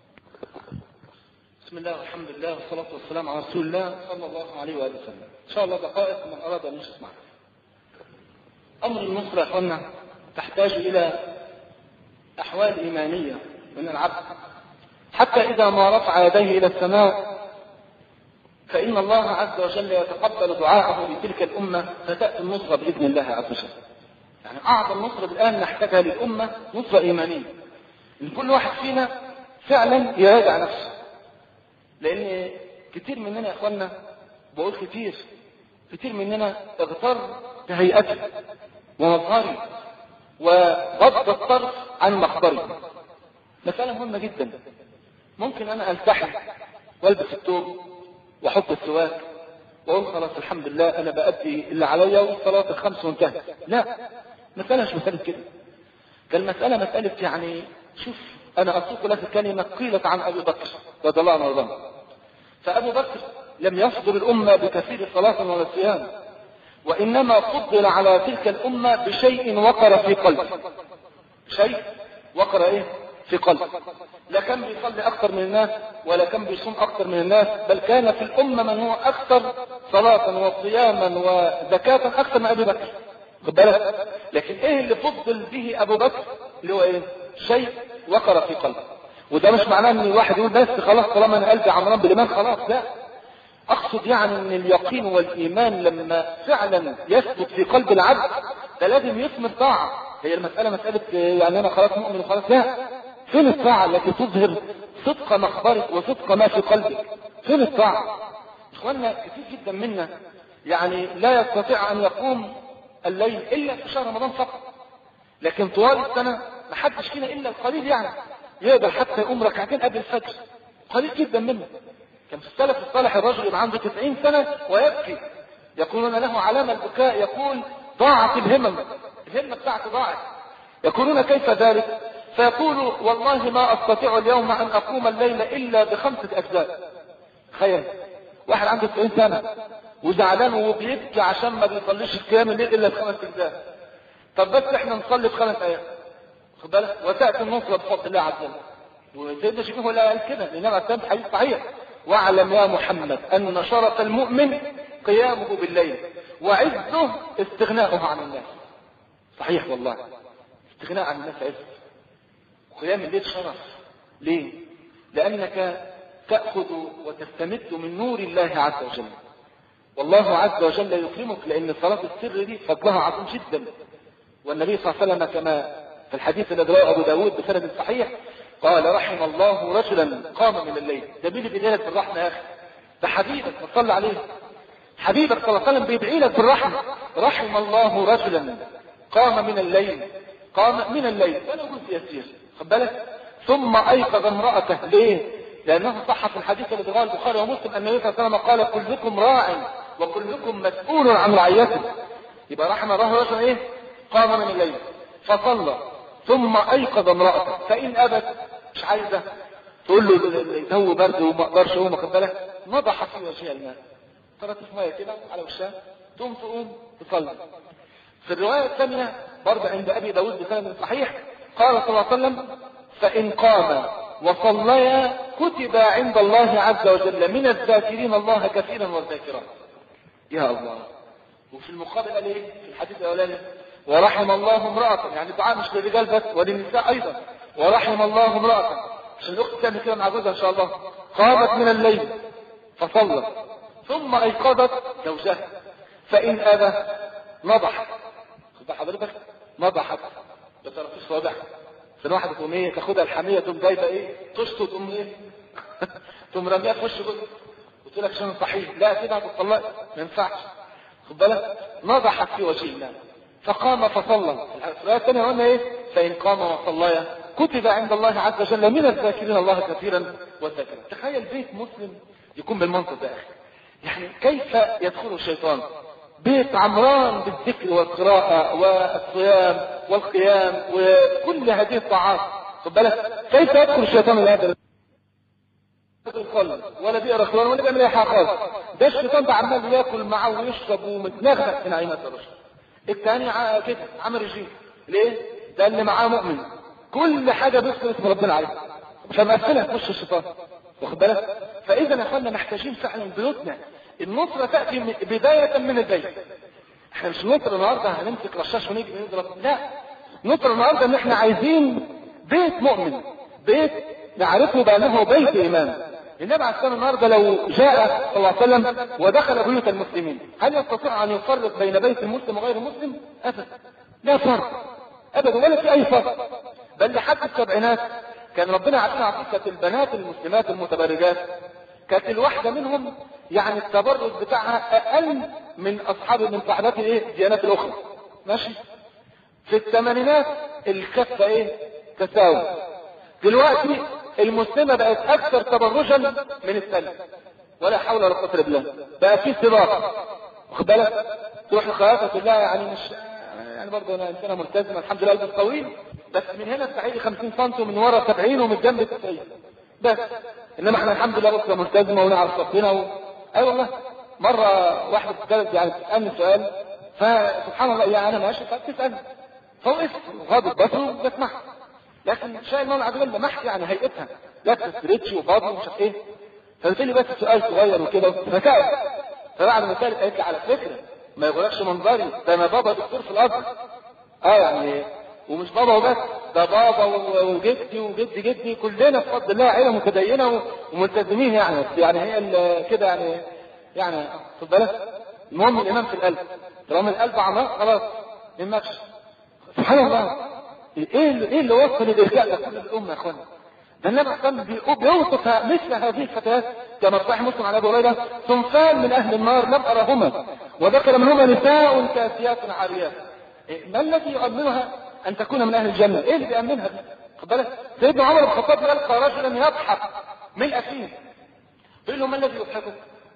بسم الله والحمد لله والصلاة والسلام على رسول الله صلى الله عليه وآله وسلم. إن شاء الله دقائق من أراد أن يسمع. أمر النصر يا أخوانا تحتاج إلى أحوال إيمانية من العبد، حتى إذا ما رفع يديه إلى السماء فإن الله عز وجل يتقبل دعاءه لتلك الأمة فتأتي النصرة بإذن الله عز وجل. يعني أعظم نصرة الآن نحتاجها للأمة نصرة إيمانية، إن كل واحد فينا فعلا يراجع نفسه. لأن كتير مننا يا أخوانا، بقول كتير كتير مننا اغتر بهيئته ومظهري وغض الطرف عن مخبري. مسألة مهمة جدا. ممكن أنا ألتحم والبس الثوب وأحط السواك وأقول خلاص الحمد لله أنا بأدي اللي عليا والصلاة الخمس وانتهت. لا، مسألة مش مسألة كده. كان مسألة مسألة يعني شوف، أنا أسوق لك كلمة قيلت عن أبي بكر رضي الله عنه. فأبو بكر لم يصدر الأمة بكثير صلاة ولا صيام، وإنما فضل على تلك الأمة بشيء وقر في قلبه. شيء وقر إيه؟ في قلبه. لا كان بيصلي أكثر من الناس ولا كان بيصوم أكثر من الناس، بل كان في الأمة من هو أكثر صلاة وصياما وزكاة أكثر من أبي بكر. خد بالك؟ لكن إيه اللي فضل به أبو بكر؟ اللي هو إيه؟ شيء وقر في قلبه. وده مش معناه ان الواحد يقول بس خلاص طالما انا قلبي عمران بالايمان خلاص، لا. اقصد يعني ان اليقين والايمان لما فعلا يثبت في قلب العبد ده لازم يثمر طاعه. هي المساله مساله يعني انا خلاص مؤمن وخلاص، لا. فين الطاعه التي تظهر صدق مخبرك وصدق ما في قلبك؟ فين الطاعه؟ اخواننا كثير جدا منا يعني لا يستطيع ان يقوم الليل الا في شهر رمضان فقط، لكن طوال السنه ما حدش فينا الا القليل يعني يقدر حتى يقوم ركعتين قبل الفجر. قليل جدا منه. كان في السلف الصالح الرجل يبقى عنده تسعين سنة ويبكي، يقولون له علامة البكاء، يقول ضاعت الهمم، الهمة بتاعته ضاعت. يقولون كيف ذلك؟ فيقول والله ما أستطيع اليوم أن أقوم الليل إلا بخمسة أجزاء. تخيل واحد عنده تسعين سنة وزعلان وبيبكي عشان ما بيصليش القيام الليل إلا بخمس أجزاء. طب بس احنا نصلي بخمس آيات، خد بالك، وتأتي النصرة بفضل الله عز وجل. وسيدنا شيخ هو اللي قال كده، لأنما كان حديث صحيح: واعلم يا محمد أن شرف المؤمن قيامه بالليل وعزه استغناؤه عن الناس. صحيح والله، استغناء عن الناس عز. قيام الليل شرف. ليه؟ لأنك تأخذ وتستمد من نور الله عز وجل، والله عز وجل يكرمك، لأن صلاة السر دي فضلها عظيم جدا. والنبي صلى الله عليه وسلم كما في الحديث الذي رواه أبو داود بسند صحيح قال رحم الله رجلا قام من الليل. ده مين اللي بيدعي لك بالرحمة يا أخي؟ ده حبيبك صلى عليه، حبيبك صلى الله عليه وسلم بيدعي لك بالرحمة. رحم الله رجلا قام من الليل، قام من الليل ولو جزء يسير، خد بالك، ثم أيقظ امرأته. ليه؟ لأنه صح في الحديث الذي رواه البخاري ومسلم أن النبي صلى الله عليه وسلم قال كلكم راع وكلكم مسؤول عن رعيته. يبقى رحم الله رجلا ايه؟ قام من الليل فصلى ثم أيقظ امرأته، فإن أبت مش عايزة تقول له الجو برد وما اقدرش اقوم، واخد بالك، نضح في وجهها الماء، طرت ميه كده على وشها، تقوم تقوم تصلي. في الرواية الثانية برضه عند أبي داود بسند صحيح قال صلى الله عليه وسلم فإن قام وصليا كتب عند الله عز وجل من الذاكرين الله كثيرا والذاكرات. يا الله. وفي المقابل قال ايه في الحديث الاولاني؟ ورحم الله امرأة، يعني دعاء مش للرجال بس وللنساء ايضا. ورحم الله امرأة، عشان الاخت تعمل كده مع جوزها ان شاء الله، قامت من الليل فصلت ثم ايقظت زوجها فان ابى نضحت. خد حضرتك، نضحت بطرف واضح. في واحده تقوم ايه تاخدها الحميه تقوم جايبه ايه تشطط تقوم ايه تقوم رميها في وش جوزها قلت لك عشان صحيح، لا كده هتطلق ما ينفعش، خد بالك. نضحت في وجه الله فقام فصلى. الروايه الثانيه قلنا ايه؟ فان قام وصلى كتب عند الله عز وجل من الذاكرين الله كثيرا والذاكرات. تخيل بيت مسلم يكون بالمنطق ده اخي، يعني كيف يدخل الشيطان بيت عمران بالذكر والقراءة والصيام والقيام وكل هذه الطاعات، خد بالك، كيف يدخل الشيطان لهذا ولا بيقرا قرآن ولا بيعمل اي حاجه خالص؟ ده الشيطان ده عمال ياكل معاه ويشرب ومتنغنغ في نعيمات الرشد. الثاني كده عمل رجيم. ليه؟ ده اللي معاه مؤمن كل حاجه بيذكر اسم ربنا عليه فمقفلها في وش الشيطان، واخد بالك. فاذا يا اخوانا محتاجين فعلا بيوتنا النصره تاتي من بدايه من البيت. احنا مش نصر النهارده هنمسك رشاش ونيجي نضرب، لا، نصر النهارده ان احنا عايزين بيت مؤمن، بيت نعرفه بانه بيت ايمان. النبي عليه الصلاه النهارده لو جاء صلى الله عليه وسلم ودخل بيوت المسلمين هل يستطيع ان يفرق بين بيت المسلم وغير المسلم؟ ابدا، لا فرق ابدا ولا في اي فرق. بل لحد السبعينات كان ربنا عطينا عقيده البنات المسلمات المتبرجات، كانت الواحده منهم يعني التبرج بتاعها اقل من اصحاب من صاحبات ايه الديانات الاخرى، ماشي. في الثمانينات الكفه ايه تساوي. دلوقتي المسلمه بقت اكثر تبرجا من الثانيه، ولا حول ولا قوه الا بالله. بقى في سباق، واخد بالك، تروح لخياطه الله يعني مش يعني برضه انا انسانه ملتزمه الحمد لله، البس طويل بس من هنا السعيدي خمسين سم ومن ورا سبعين ومن الجنب تسعين بس. انما احنا الحمد لله بكره ملتزمه ونعرف ربنا و... اي أيوة والله. مره واحده بتسالني يعني تسالني سؤال فسبحان الله يعني انا ماشي فبتسالني فوقفت وغاضب بصري وبسمعها، لكن شايل المولى عز وجل محكي يعني هيئتها لابسه ستريتش وباضي ومش عارف ايه، فقلت لي بس سؤال صغير وكده فكأت. فبعد ما سالت قالت لي على فكره ما يغرقش منظري، ده انا بابا دكتور في الازهر. اه يعني ومش بابا وبس، ده بابا وجدي وجدي جدي كلنا بفضل الله عيله متدينه وملتزمين يعني، يعني هي كده يعني يعني خد بالك. المهم الايمان في القلب، طالما القلب عميق خلاص ما يهمكش. سبحان الله، ايه اللي ايه اللي وصل الارجاء لكل الامه يا اخوانا؟ ده النبي كان بيوصف مثل هذه الفتيات كما صحيح مسلم عن ابي هريره صنفان من اهل النار لم ارهما وذكر منهما نساء كاسيات عاريات. ما الذي يؤمنها ان تكون من اهل الجنه؟ ايه اللي بيأمنها دي؟ خد بالك. سيدنا عمر بن الخطاب يلقى رجلا يضحك ملء فيه، يقول له ما الذي يضحكك؟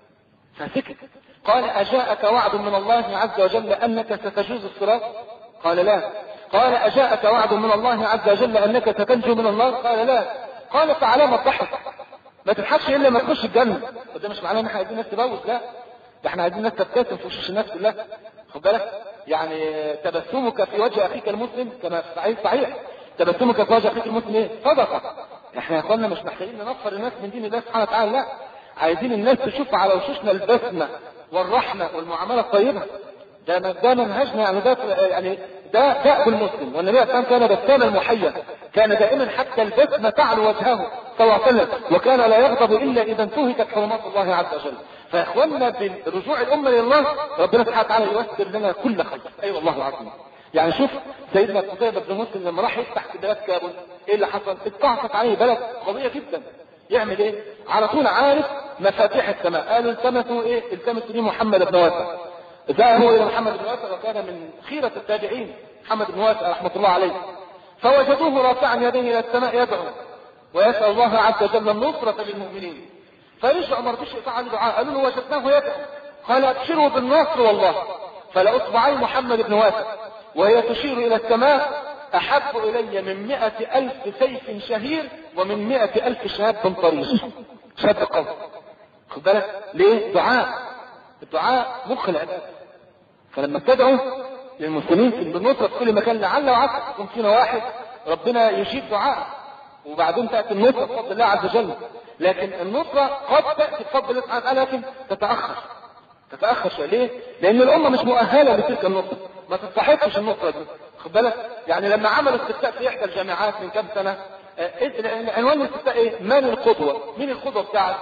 فسكت. قال اجاءك وعد من الله عز وجل انك ستجوز الصراط؟ قال لا. قال اجاءك وعد من الله عز وجل انك ستنجو من النار؟ قال لا. قال فعلى ما تضحك؟ ما تضحكش الا ما تخش الجنه. وده مش معناه ان احنا عايزين الناس تبوس، لا، ده احنا عايزين الناس تبتسم في وشوش الناس كلها، خد بالك. يعني تبسمك في وجه اخيك المسلم كما صحيح صحيح تبسمك في وجه اخيك المسلم ايه؟ صدقه. احنا يا اخوانا مش محتاجين ننفر الناس من دين الله سبحانه وتعالى، لا، عايزين الناس تشوف على وشوشنا البسمه والرحمه والمعامله الطيبه. ده ده منهجنا يعني، ده يعني ده دأب المسلم، والنبي صلى الله عليه وسلم كان بساما محيا، كان دائما حتى البسمة تعلو وجهه صلى الله عليه وسلم، وكان لا يغضب إلا إذا انتهكت حرمات الله عز وجل. فيا إخواننا برجوع الأمة لله ربنا سبحانه وتعالى يوسر لنا كل خير. أي أيوة والله العظيم. يعني شوف سيدنا قتيبة بن مسلم لما راح يفتح في بلاد كابل ايه اللي حصل؟ اتضاعفت عليه بلد قوية جدا. يعمل ايه؟ على طول عارف مفاتيح السماء. قالوا التمسوا ايه؟ التمسوا لي محمد بن واسع. ذهبوا الى محمد بن واسع وكان من خيرة التابعين محمد بن واسع رحمة الله عليه. فوجدوه رافعا يديه الى السماء يدعو ويسأل الله عز وجل النصرة للمؤمنين. فرجع عمر بن فعل دعاء، قالوا له وجدناه يدعو، قال ابشروا بالنصر والله. فلأصبعي محمد بن واسع وهي تشير الى السماء احب الي من مئة الف سيف شهير ومن مئة الف شهاب طريش. شاب قوي. خد بالك ليه؟ دعاء. الدعاء مخ العباد. فلما تدعو للمسلمين في النصرة في كل مكان لعل وعسى يكون فينا واحد ربنا يجيب دعاء وبعدين تأتي النصرة بفضل الله عز وجل. لكن النصرة قد تأتي بفضل الله سبحانه وتعالى لكن تتأخر. تتأخر شوية. ليه؟ لأن الأمة مش مؤهلة لتلك النصرة، ما تستحقش النصرة دي. خد بالك؟ يعني لما عملوا استفتاء في إحدى الجامعات من كام سنة، عنوان الاستفتاء إيه؟ من القدوة؟ مين القدوة بتاعك؟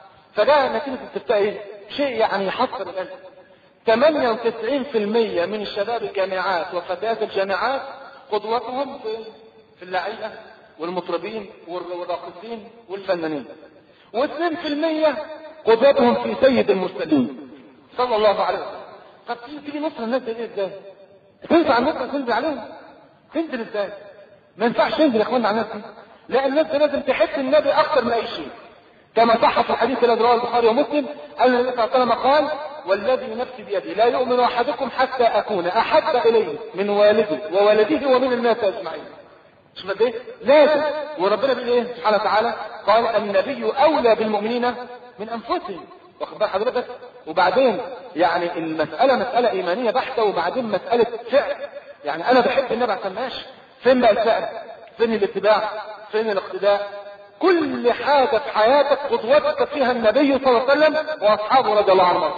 فجاء نتيجة الاستفتاء إيه؟ شيء يعني يحصر القلب. ثمانية وتسعين بالمئة من الشباب الجامعات وفتيات الجامعات قدوتهم في في اللعيبة والمطربين والراقصين والفنانين. واثنين بالمئة قدوتهم في سيد المرسلين صلى الله عليه وسلم. طب تيجي نصر الناس دي ازاي؟ تنفع النصر تنزل عليهم؟ تنزل ازاي؟ ما ينفعش تنزل يا اخوانا على الناس دي. لا، الناس دي لازم تحس النبي اكثر من اي شيء. كما صح في الحديث الذي رواه البخاري ومسلم ان النبي صلى الله عليه وسلم قال: والذي نفسي بيده لا يؤمن احدكم حتى اكون احب اليه من والده وولده ومن الناس اجمعين. شوف قد ايه؟ لازم. وربنا بيقول ايه سبحانه وتعالى؟ قال: النبي اولى بالمؤمنين من انفسهم. واخد بال حضرتك؟ وبعدين يعني المساله مساله ايمانيه بحته، وبعدين مساله فعل. يعني انا بحب النبي عشان ماشي. فين بقى الفعل؟ فين الاتباع؟ فين الاقتداء؟ كل حاجه في حياتك قدوتك فيها النبي صلى الله عليه وسلم واصحابه رضي الله عنهم.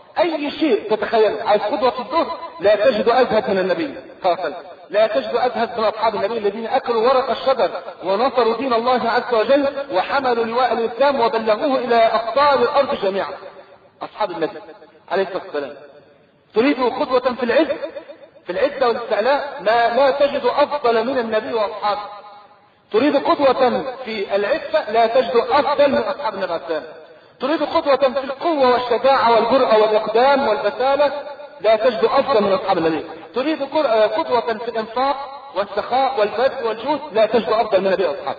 اي شيء تتخيل عايز قدوه في الظهر لا تجد ازهد من النبي صلى الله عليه وسلم، لا تجد ازهد من اصحاب النبي الذين اكلوا ورق الشجر ونصروا دين الله عز وجل وحملوا لواء الاسلام وبلغوه الى اقطار الارض جميعا. اصحاب النبي عليه الصلاه والسلام. تريد قدوه في العز في العزه والاستعلاء ما لا تجد افضل من النبي واصحابه. تريد قدوه في العفه لا تجد افضل من اصحاب النبي عليه السلام. تريد قدوة في القوة والشجاعة والجرأة والإقدام والبسالة لا تجد أفضل من أصحاب النبي. تريد قدوة في الإنفاق والسخاء والبذل والجود لا تجد أفضل من النبي وأصحابه.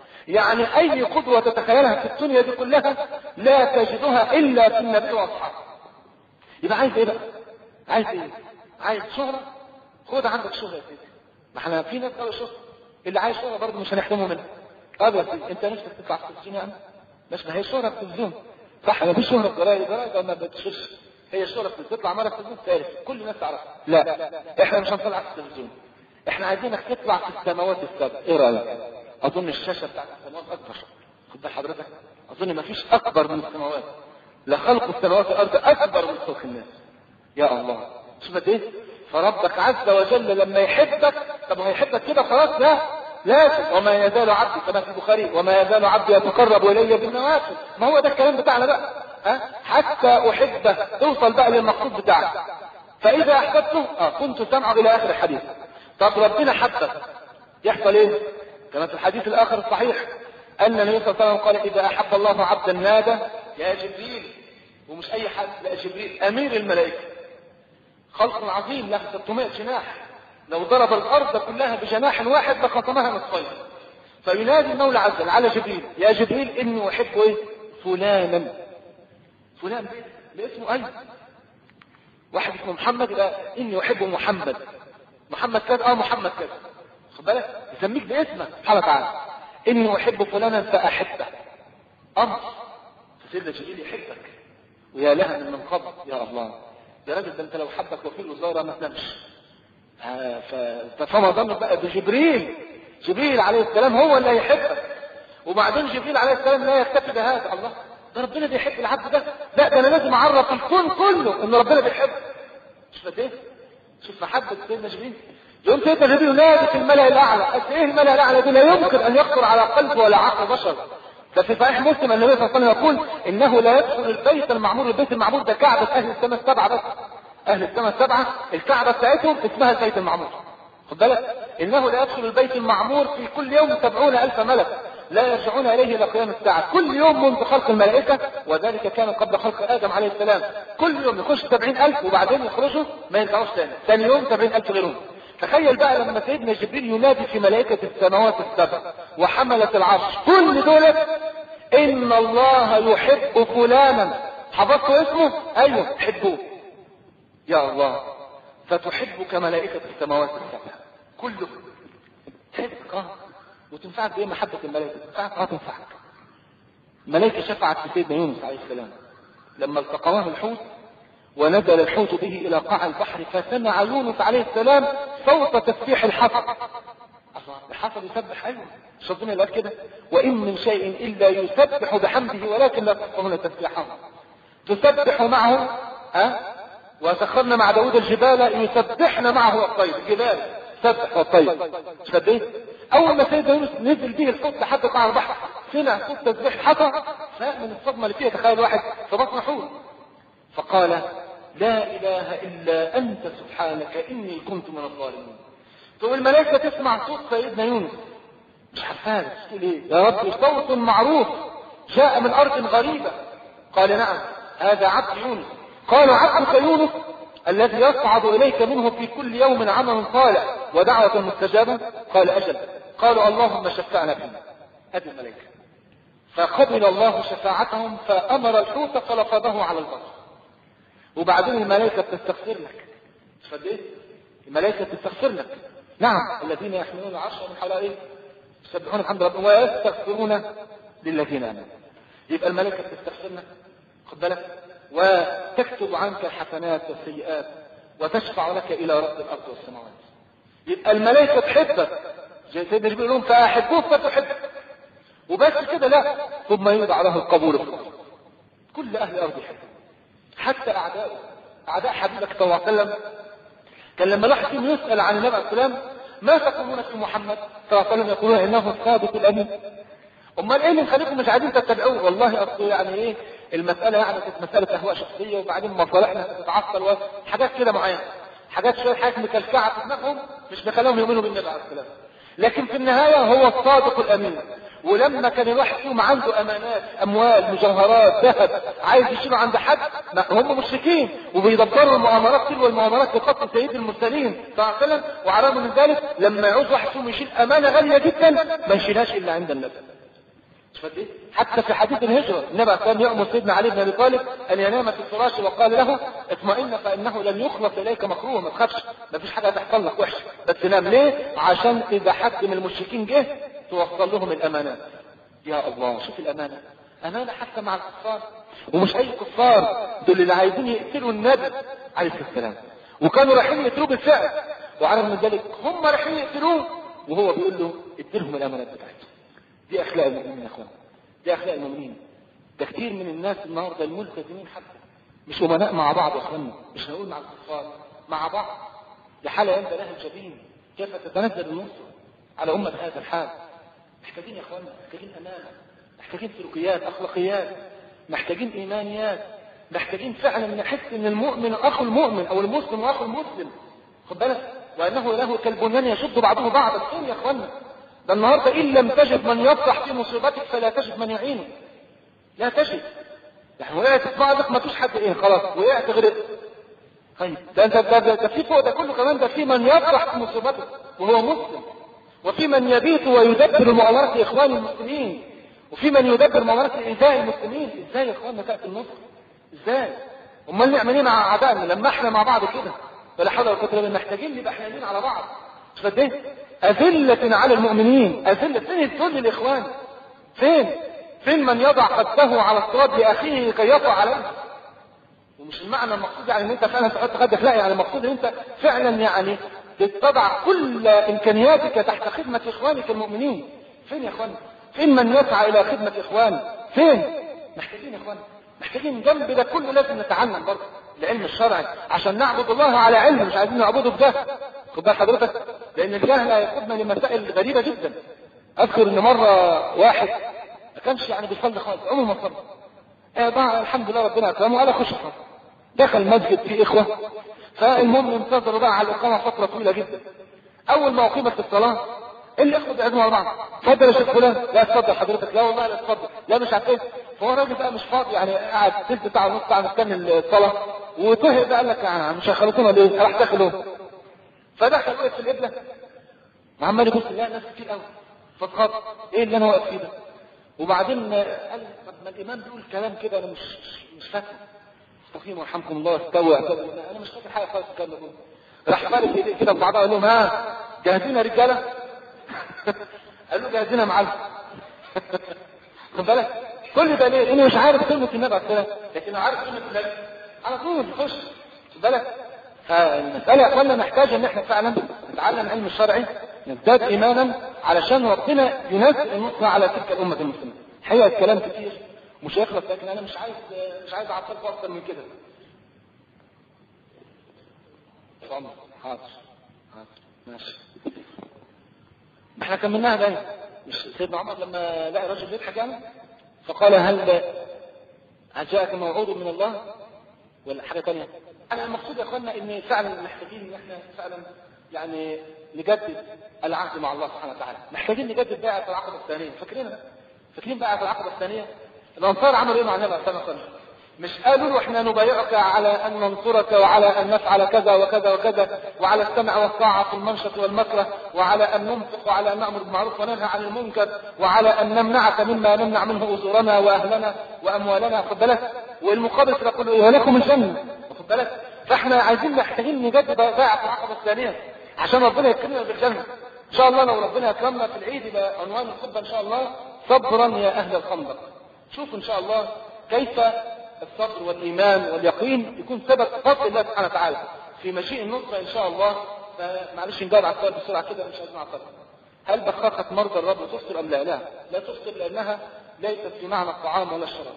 يعني أي قدوة تتخيلها في الدنيا دي كلها لا تجدها إلا في النبي وأصحابه. يبقى عايز إيه بقى؟ عايز إيه؟ عايز شهرة؟ خد عندك شهرة يا سيدي. ما احنا في ناس قالوا شهرة، اللي عايز شهرة برضه مش هنحرمه منها. طب يا سيدي أنت نفسك تطلع في التلفزيون يا عم؟ مش ما هي شهرة في التلفزيون صح؟ ما فيش شهرة في جرايد، جرايد ما بتشوفش. هي الشهرة بتطلع مرة في التلفزيون ثالث كل الناس تعرفها. لا، احنا مش هنطلع في التلفزيون، احنا عايزينك تطلع في السماوات السبع. ايه رايك؟ اظن الشاشة بتاعت السماوات اكبر. خد بال حضرتك، اظن ما فيش اكبر من السماوات. لخلق السماوات والارض اكبر من خلق الناس. يا الله شوف قد ايه. فربك عز وجل لما يحبك، طب هو يحبك كده خلاص؟ لا، لازم. وما يزال عبدي كما في البخاري وما يزال عبدي يتقرب الي بالنوافل. ما هو ده الكلام بتاعنا بقى، ها؟ حتى احبه توصل بقى للمقصود بتاعك. فاذا احببته اه كنت سمعه الى اخر الحديث. طب ربنا حبك يحصل ايه؟ كما في الحديث الاخر الصحيح ان النبي صلى الله عليه وسلم قال: اذا احب الله عبدا نادى يا جبريل. ومش اي حد، لا، جبريل امير الملائكه، خلق عظيم له ستمائة جناح، لو ضرب الارض كلها بجناح واحد لخصمها نصفين. فينادي المولى عز وجل على جبريل: يا جبريل اني احب ايه؟ فلانا. فلان باسمه اي واحد اسمه محمد يبقى اني احب محمد. محمد كذا، اه محمد كذا. خد بالك يسميك باسمك سبحانه وتعالى. اني احب فلانا فاحبه. امر فسيدنا جبريل يحبك. ويا لها من منقبض. يا الله يا راجل، ده انت لو حبك وكيل وزاره ما تنامش. فما ظنك بقى بجبريل. جبريل عليه السلام هو اللي يحبك. وبعدين جبريل عليه السلام لا يكتفي بهذا. الله، ده ربنا بيحب العبد ده. لا، ده انا لازم اعرف الكون كله ان ربنا بيحبه. شوف قد ايه؟ شوف محبه سيدنا جبريل. يوم سيدنا جبريل ينادي في الملأ الاعلى. قد ايه الملأ الاعلى دي لا يمكن ان يخطر على قلب ولا عقل بشر. ده في صحيح مسلم النبي صلى الله عليه وسلم يقول انه لا يدخل البيت المعمور. البيت المعمور ده كعبة اهل السماء السبعة بس. اهل السماء السبعة الكعبة بتاعتهم اسمها البيت المعمور. خد بالك انه لا يدخل البيت المعمور في كل يوم سبعون الف ملك لا يرجعون اليه الى قيام الساعة. كل يوم منذ خلق الملائكة، وذلك كان قبل خلق ادم عليه السلام. كل يوم يخش سبعين الف وبعدين يخرجوا ما يرجعوش تاني. ثاني يوم سبعين الف غيرهم. تخيل بقى لما سيدنا جبريل ينادي في ملائكة السماوات السبع وحملة العرش كل دول ان الله يحب فلانا. حفظتوا اسمه؟ ايوه حبوه يا الله. فتحبك ملائكة السماوات السبع كله. تحبك اه وتنفعك بايه؟ محبة الملائكة تنفعك اه تنفعك. الملائكة شفعت في سيدنا يونس عليه السلام لما التقواه الحوت ونزل الحوت به الى قاع البحر فسمع يونس عليه السلام صوت تسبيح الحصى. الحصى يسبح ايوه مش ربنا اللي قال كده؟ وان من شيء الا يسبح بحمده ولكن لا تفقهون تسبيحه. تسبح معه ها وسخرنا مع داود الجبال يسبحن معه الطير. الجبال سبح والطير. مش قد ايه؟ اول ما سيدنا يونس نزل به الحوت لحد قاع البحر سمع صوت تسبيح الحصى فمن الصدمه اللي فيها تخيل واحد في بطن حوت فقال لا اله الا انت سبحانك اني كنت من الظالمين. ثم الملائكه تسمع صوت سيدنا يونس مش عارفان تقول ايه يا رب صوت معروف جاء من ارض غريبه. قال نعم هذا عبد يونس. قالوا عبدك يونس الذي يصعد اليك منه في كل يوم عمل صالح ودعوه مستجابه. قال اجل. قالوا اللهم شفعنا فيه. هذه الملائكه فقبل الله شفاعتهم فامر الحوت فلقبه على البر. وبعدين الملائكة بتستغفر لك. مش قد ايه؟ الملائكة بتستغفر لك. نعم الذين يحملون العرش من حول ايه؟ يسبحون بحمد ربهم ويستغفرون للذين امنوا. يبقى الملائكة بتستغفر لك خد بالك وتكتب عنك الحسنات والسيئات وتشفع لك الى رب الارض والسماوات. يبقى الملائكة تحبك زي سيدنا جبريل لهم فاحبوك فتحبك. وبس كده لا ثم يوضع له القبول في الارض. كل اهل الارض يحبك حتى اعداء اعداء حبيبك صلى الله عليه وسلم. كان لما الواحد فيهم يسال عن النبي عليه السلام ما تقولون في محمد صلى الله عليه وسلم يقولون انه الصادق الامين. امال ايه اللي مخليكم مش عايزين تتبعوه؟ والله اصل يعني ايه المساله يعني كانت مساله اهواء شخصيه وبعدين مصالحنا تتعطل وحاجات كده معينه حاجات شويه حاجات مكلكعه في دماغهم مش مخليهم يؤمنوا بالنبي عليه السلام. لكن في النهايه هو الصادق الامين. ولما كان الواحد فيهم عنده امانات اموال مجوهرات ذهب عايز يشيله عند حد هم مشركين وبيدبروا المؤامرات تلو المؤامرات لقتل سيد المرسلين صلى الله عليه وسلم. وعلى من ذلك لما يعوز واحد فيهم يشيل امانه غاليه جدا ما يشيلهاش الا عند النبي. حتى في حديث الهجره النبي كان يأمر سيدنا علي بن ابي طالب ان ينام في الفراش وقال له اطمئن فانه لن يخلص اليك مكروه. ما تخافش ما فيش حاجه هتحصل لك وحشه بس نام. ليه؟ عشان اذا حد من المشركين جه توصل لهم الامانات. يا الله شوف الامانه امانه حتى مع الكفار. ومش اي كفار دول اللي عايزين يقتلوا النبي عليه السلام وكانوا رايحين يقتلوه بالفعل. وعلى من ذلك هم رايحين يقتلوه وهو بيقول له اديلهم الامانات بتاعتهم. دي اخلاق المؤمنين يا اخوان. دي اخلاق المؤمنين. ده كتير من الناس النهارده الملتزمين حتى مش امناء مع بعض يا اخواننا. مش هنقول مع الكفار مع بعض. لحالة ينبى لها الجبين كيف تتنزل النصر على امه هذا الحال. محتاجين يا اخواننا محتاجين امانه محتاجين سلوكيات اخلاقيات محتاجين ايمانيات محتاجين فعلا نحس ان المؤمن اخو المؤمن او المسلم اخو المسلم خد بالك وانه له كالبنيان يشد بعضه بعضا. فين يا اخواننا؟ ده النهارده ان لم تجد من يفرح في مصيبتك فلا تجد من يعينك. لا تجد يعني وقعت في بعضك ما فيش حد ايه خلاص وقعت غرقت. طيب ده انت ده, ده, ده في فوق ده كله كمان ده في من يفرح في مصيبتك وهو مسلم وفي من يبيت ويدبر مؤامرات اخوان المسلمين وفي من يدبر مؤامرات ايذاء المسلمين. ازاي يا اخواننا تاتي النصر؟ ازاي؟ امال نعمل ايه مع اعدائنا لما احنا مع بعض كده ولا حول ولا قوه الا بالله؟ محتاجين نبقى حنينين على بعض. مش قد ايه؟ اذله على المؤمنين اذله. فين الذل الاخوان؟ فين فين من يضع خده على التراب لاخيه كي يقع عليه؟ ومش المعنى المقصود يعني ان انت فعلا تحط خدك لا يعني المقصود ان انت فعلا يعني تضع كل امكانياتك تحت خدمة اخوانك المؤمنين. فين يا اخوان؟ فين من يسعى الى خدمة اخوان؟ فين؟ محتاجين يا اخوان محتاجين جنب ده كله لازم نتعلم برضه العلم الشرعي عشان نعبد الله على علم مش عايزين نعبده بجهل. خد بال حضرتك، لان الجهل هيقودنا لمسائل غريبه جدا. اذكر ان مره واحد ما كانش يعني بيصلي خالص، عمره ما صلى. آه بقى الحمد لله ربنا اكرمه وقال اخش الصلاه. دخل المسجد فيه اخوه، فالمهم انتظروا بقى على الاقامه فتره طويله جدا. اول ما اقيمت الصلاه الاخوه بيعزموا على بعض، اتفضل يا شيخ فلان، لا اتفضل حضرتك، لا والله لا اتفضل، لا مش عارف ايه. فهو الراجل بقى مش فاضي، يعني قاعد تلت ساعه ونص ساعه مستني الصلاه، وطهق بقى قال لك يعني مش هيخلصونا ليه؟ راح داخل هو. فدخل وقف في القبله وعمال يبص لا ناس كتير قوي، فاتخض ايه اللي انا واقف فيه ده؟ وبعدين قال طب ما الامام بيقول كلام كده انا مش مش فاكره. استقيموا يرحمكم الله، استوى انا مش فاكر حاجه خالص الكلام ده. راح فارق ايديه كده ببعضها قال لهم ها جاهزين يا رجاله؟ قال له جاهزين يا معلم. خد بالك كل ده ليه؟ لانه مش عارف كلمه النبي عليه السلام، لكن عارف كلمه النبي على طول يخش. خد بالك فالمساله يا اخوانا محتاجه ان احنا فعلا نتعلم العلم الشرعي، نزداد ايمانا علشان ربنا ينزل النصر على تلك الامه المسلمه. الحقيقه الكلام كتير مش هيخلص، لكن انا مش عايز مش عايز اعطلكم اكتر من كده. حاضر حاضر ماشي. احنا كملناها باين. مش سيدنا عمر لما لقى رجل بيضحك يعني فقال هل هل جاءك موعود من الله ولا حاجه ثانيه؟ انا المقصود يا اخوانا ان فعلا محتاجين ان احنا فعلا يعني نجدد العهد مع الله سبحانه وتعالى، محتاجين نجدد بيعه العقبه الثانيه. فاكرينها؟ فاكرين بيعه العقبه الثانيه؟ الانصار عملوا ايه مع النبي صلى الله عليه وسلم؟ مش قالوا له احنا نبايعك على ان ننصرك وعلى ان نفعل كذا وكذا وكذا وعلى السمع والطاعه في المنشط والمكره وعلى ان ننفق وعلى ان نامر بالمعروف وننهى عن المنكر وعلى ان نمنعك مما نمنع منه اجورنا واهلنا واموالنا. خد بالك؟ والمقابل يقول له ولكم الجنه. خد بالك؟ فاحنا عايزين محتاجين نجدد بيعه العقبه الثانيه عشان ربنا يكرمنا بالجنه. ان شاء الله لو ربنا اكرمنا في العيد يبقى عنوان الخطبه ان شاء الله صبرا يا اهل الخندق. شوفوا ان شاء الله كيف الصبر والايمان واليقين يكون سبب فضل الله سبحانه وتعالى في مجيء النصره ان شاء الله. فمعلش نجاوب على السؤال بسرعه كده مش عايزين نعطل. هل بخاخه مرضى الرب تفطر ام لا؟ لا لا تفطر لانها ليست في معنى الطعام ولا الشراب.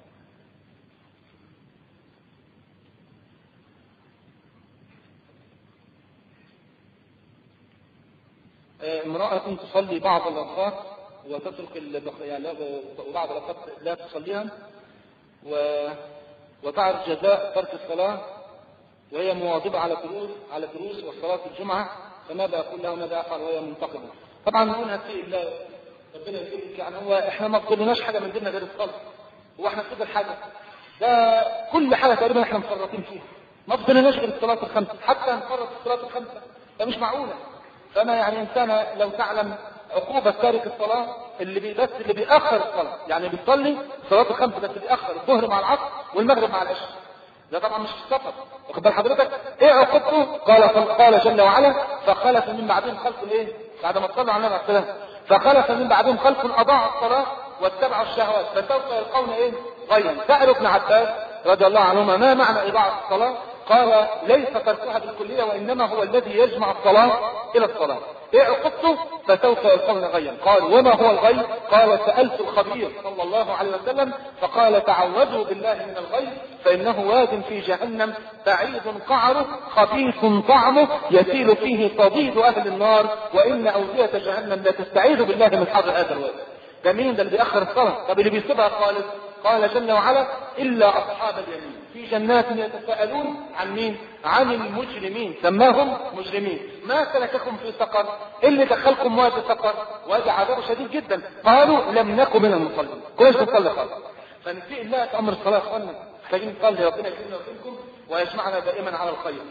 امرأة تصلي بعض الأوقات وتترك البخ... يعني وبعض الأوقات لا تصليها و... وتعرف جزاء ترك الصلاة وهي مواظبة على دروس على دروس وصلاة الجمعة، فماذا أقول لها وماذا أفعل وهي منتقبة؟ طبعا نقول هاتي الله ربنا يكرمك، يعني هو احنا ما فضلناش حاجة من ديننا غير الصلاة. هو احنا فضل حاجة؟ ده كل حاجة تقريبا احنا مفرطين فيها، ما فضلناش غير الصلاة الخمسة، حتى نفرط الصلاة الخمسة ده مش معقولة. فأنا يعني إنسان لو تعلم عقوبة تارك الصلاة اللي بي بس اللي بيأخر الصلاة، يعني بيصلي صلاة الخمسة بس بيأخر الظهر مع العصر والمغرب مع العشاء، ده طبعا مش في السفر. واخد بال حضرتك؟ ايه عقوبته؟ قال قال جل وعلا فخلف من بعدهم خلف ايه؟ بعد ما صلوا على النبي عليه الصلاة فخلف من بعدهم خلف اضاعوا الصلاة واتبعوا الشهوات فسوف يلقون ايه؟ غيا. سأل ابن عباس رضي الله عنهما ما معنى اضاعة الصلاة؟ قال ليس تركها بالكلية وإنما هو الذي يجمع الصلاة إلى الصلاة. إيه عقبته؟ فسوف يلقون غيا. قال وما هو الغي؟ قال سألت الخبير صلى الله عليه وسلم فقال تعوذوا بالله من الغي فإنه واد في جهنم بعيد قعره خبيث طعمه يسيل فيه صديد أهل النار وإن أودية جهنم لا تستعيذ بالله من حر هذا الواد. ده مين ده اللي بيأخر الصلاة؟ طب اللي بيسيبها خالص؟ قال جل وعلا إلا أصحاب اليمين في جنات يتساءلون عن مين؟ عن المجرمين سماهم مجرمين. ما سلككم في سقر؟ اللي دخلكم وادي سقر وادي عذاب شديد جدا. قالوا لم نكن من المصلين، كناش بنصلي خالص. فنسيء الله أمر الصلاة يا اخوانا، محتاجين نصلي ربنا يكرمنا ويكرمكم ويجمعنا دائما على الخير.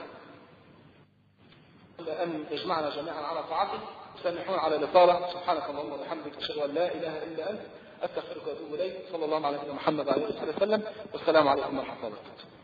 أن يجمعنا جميعا على طاعته. سامحون على الإطالة. سبحانك اللهم وبحمدك أشهد أن لا إله إلا أنت أستغفرك وأتوب إليك. صلى الله على سيدنا محمد وعلى آله وصحبه وسلم والسلام عليكم ورحمة الله وبركاته.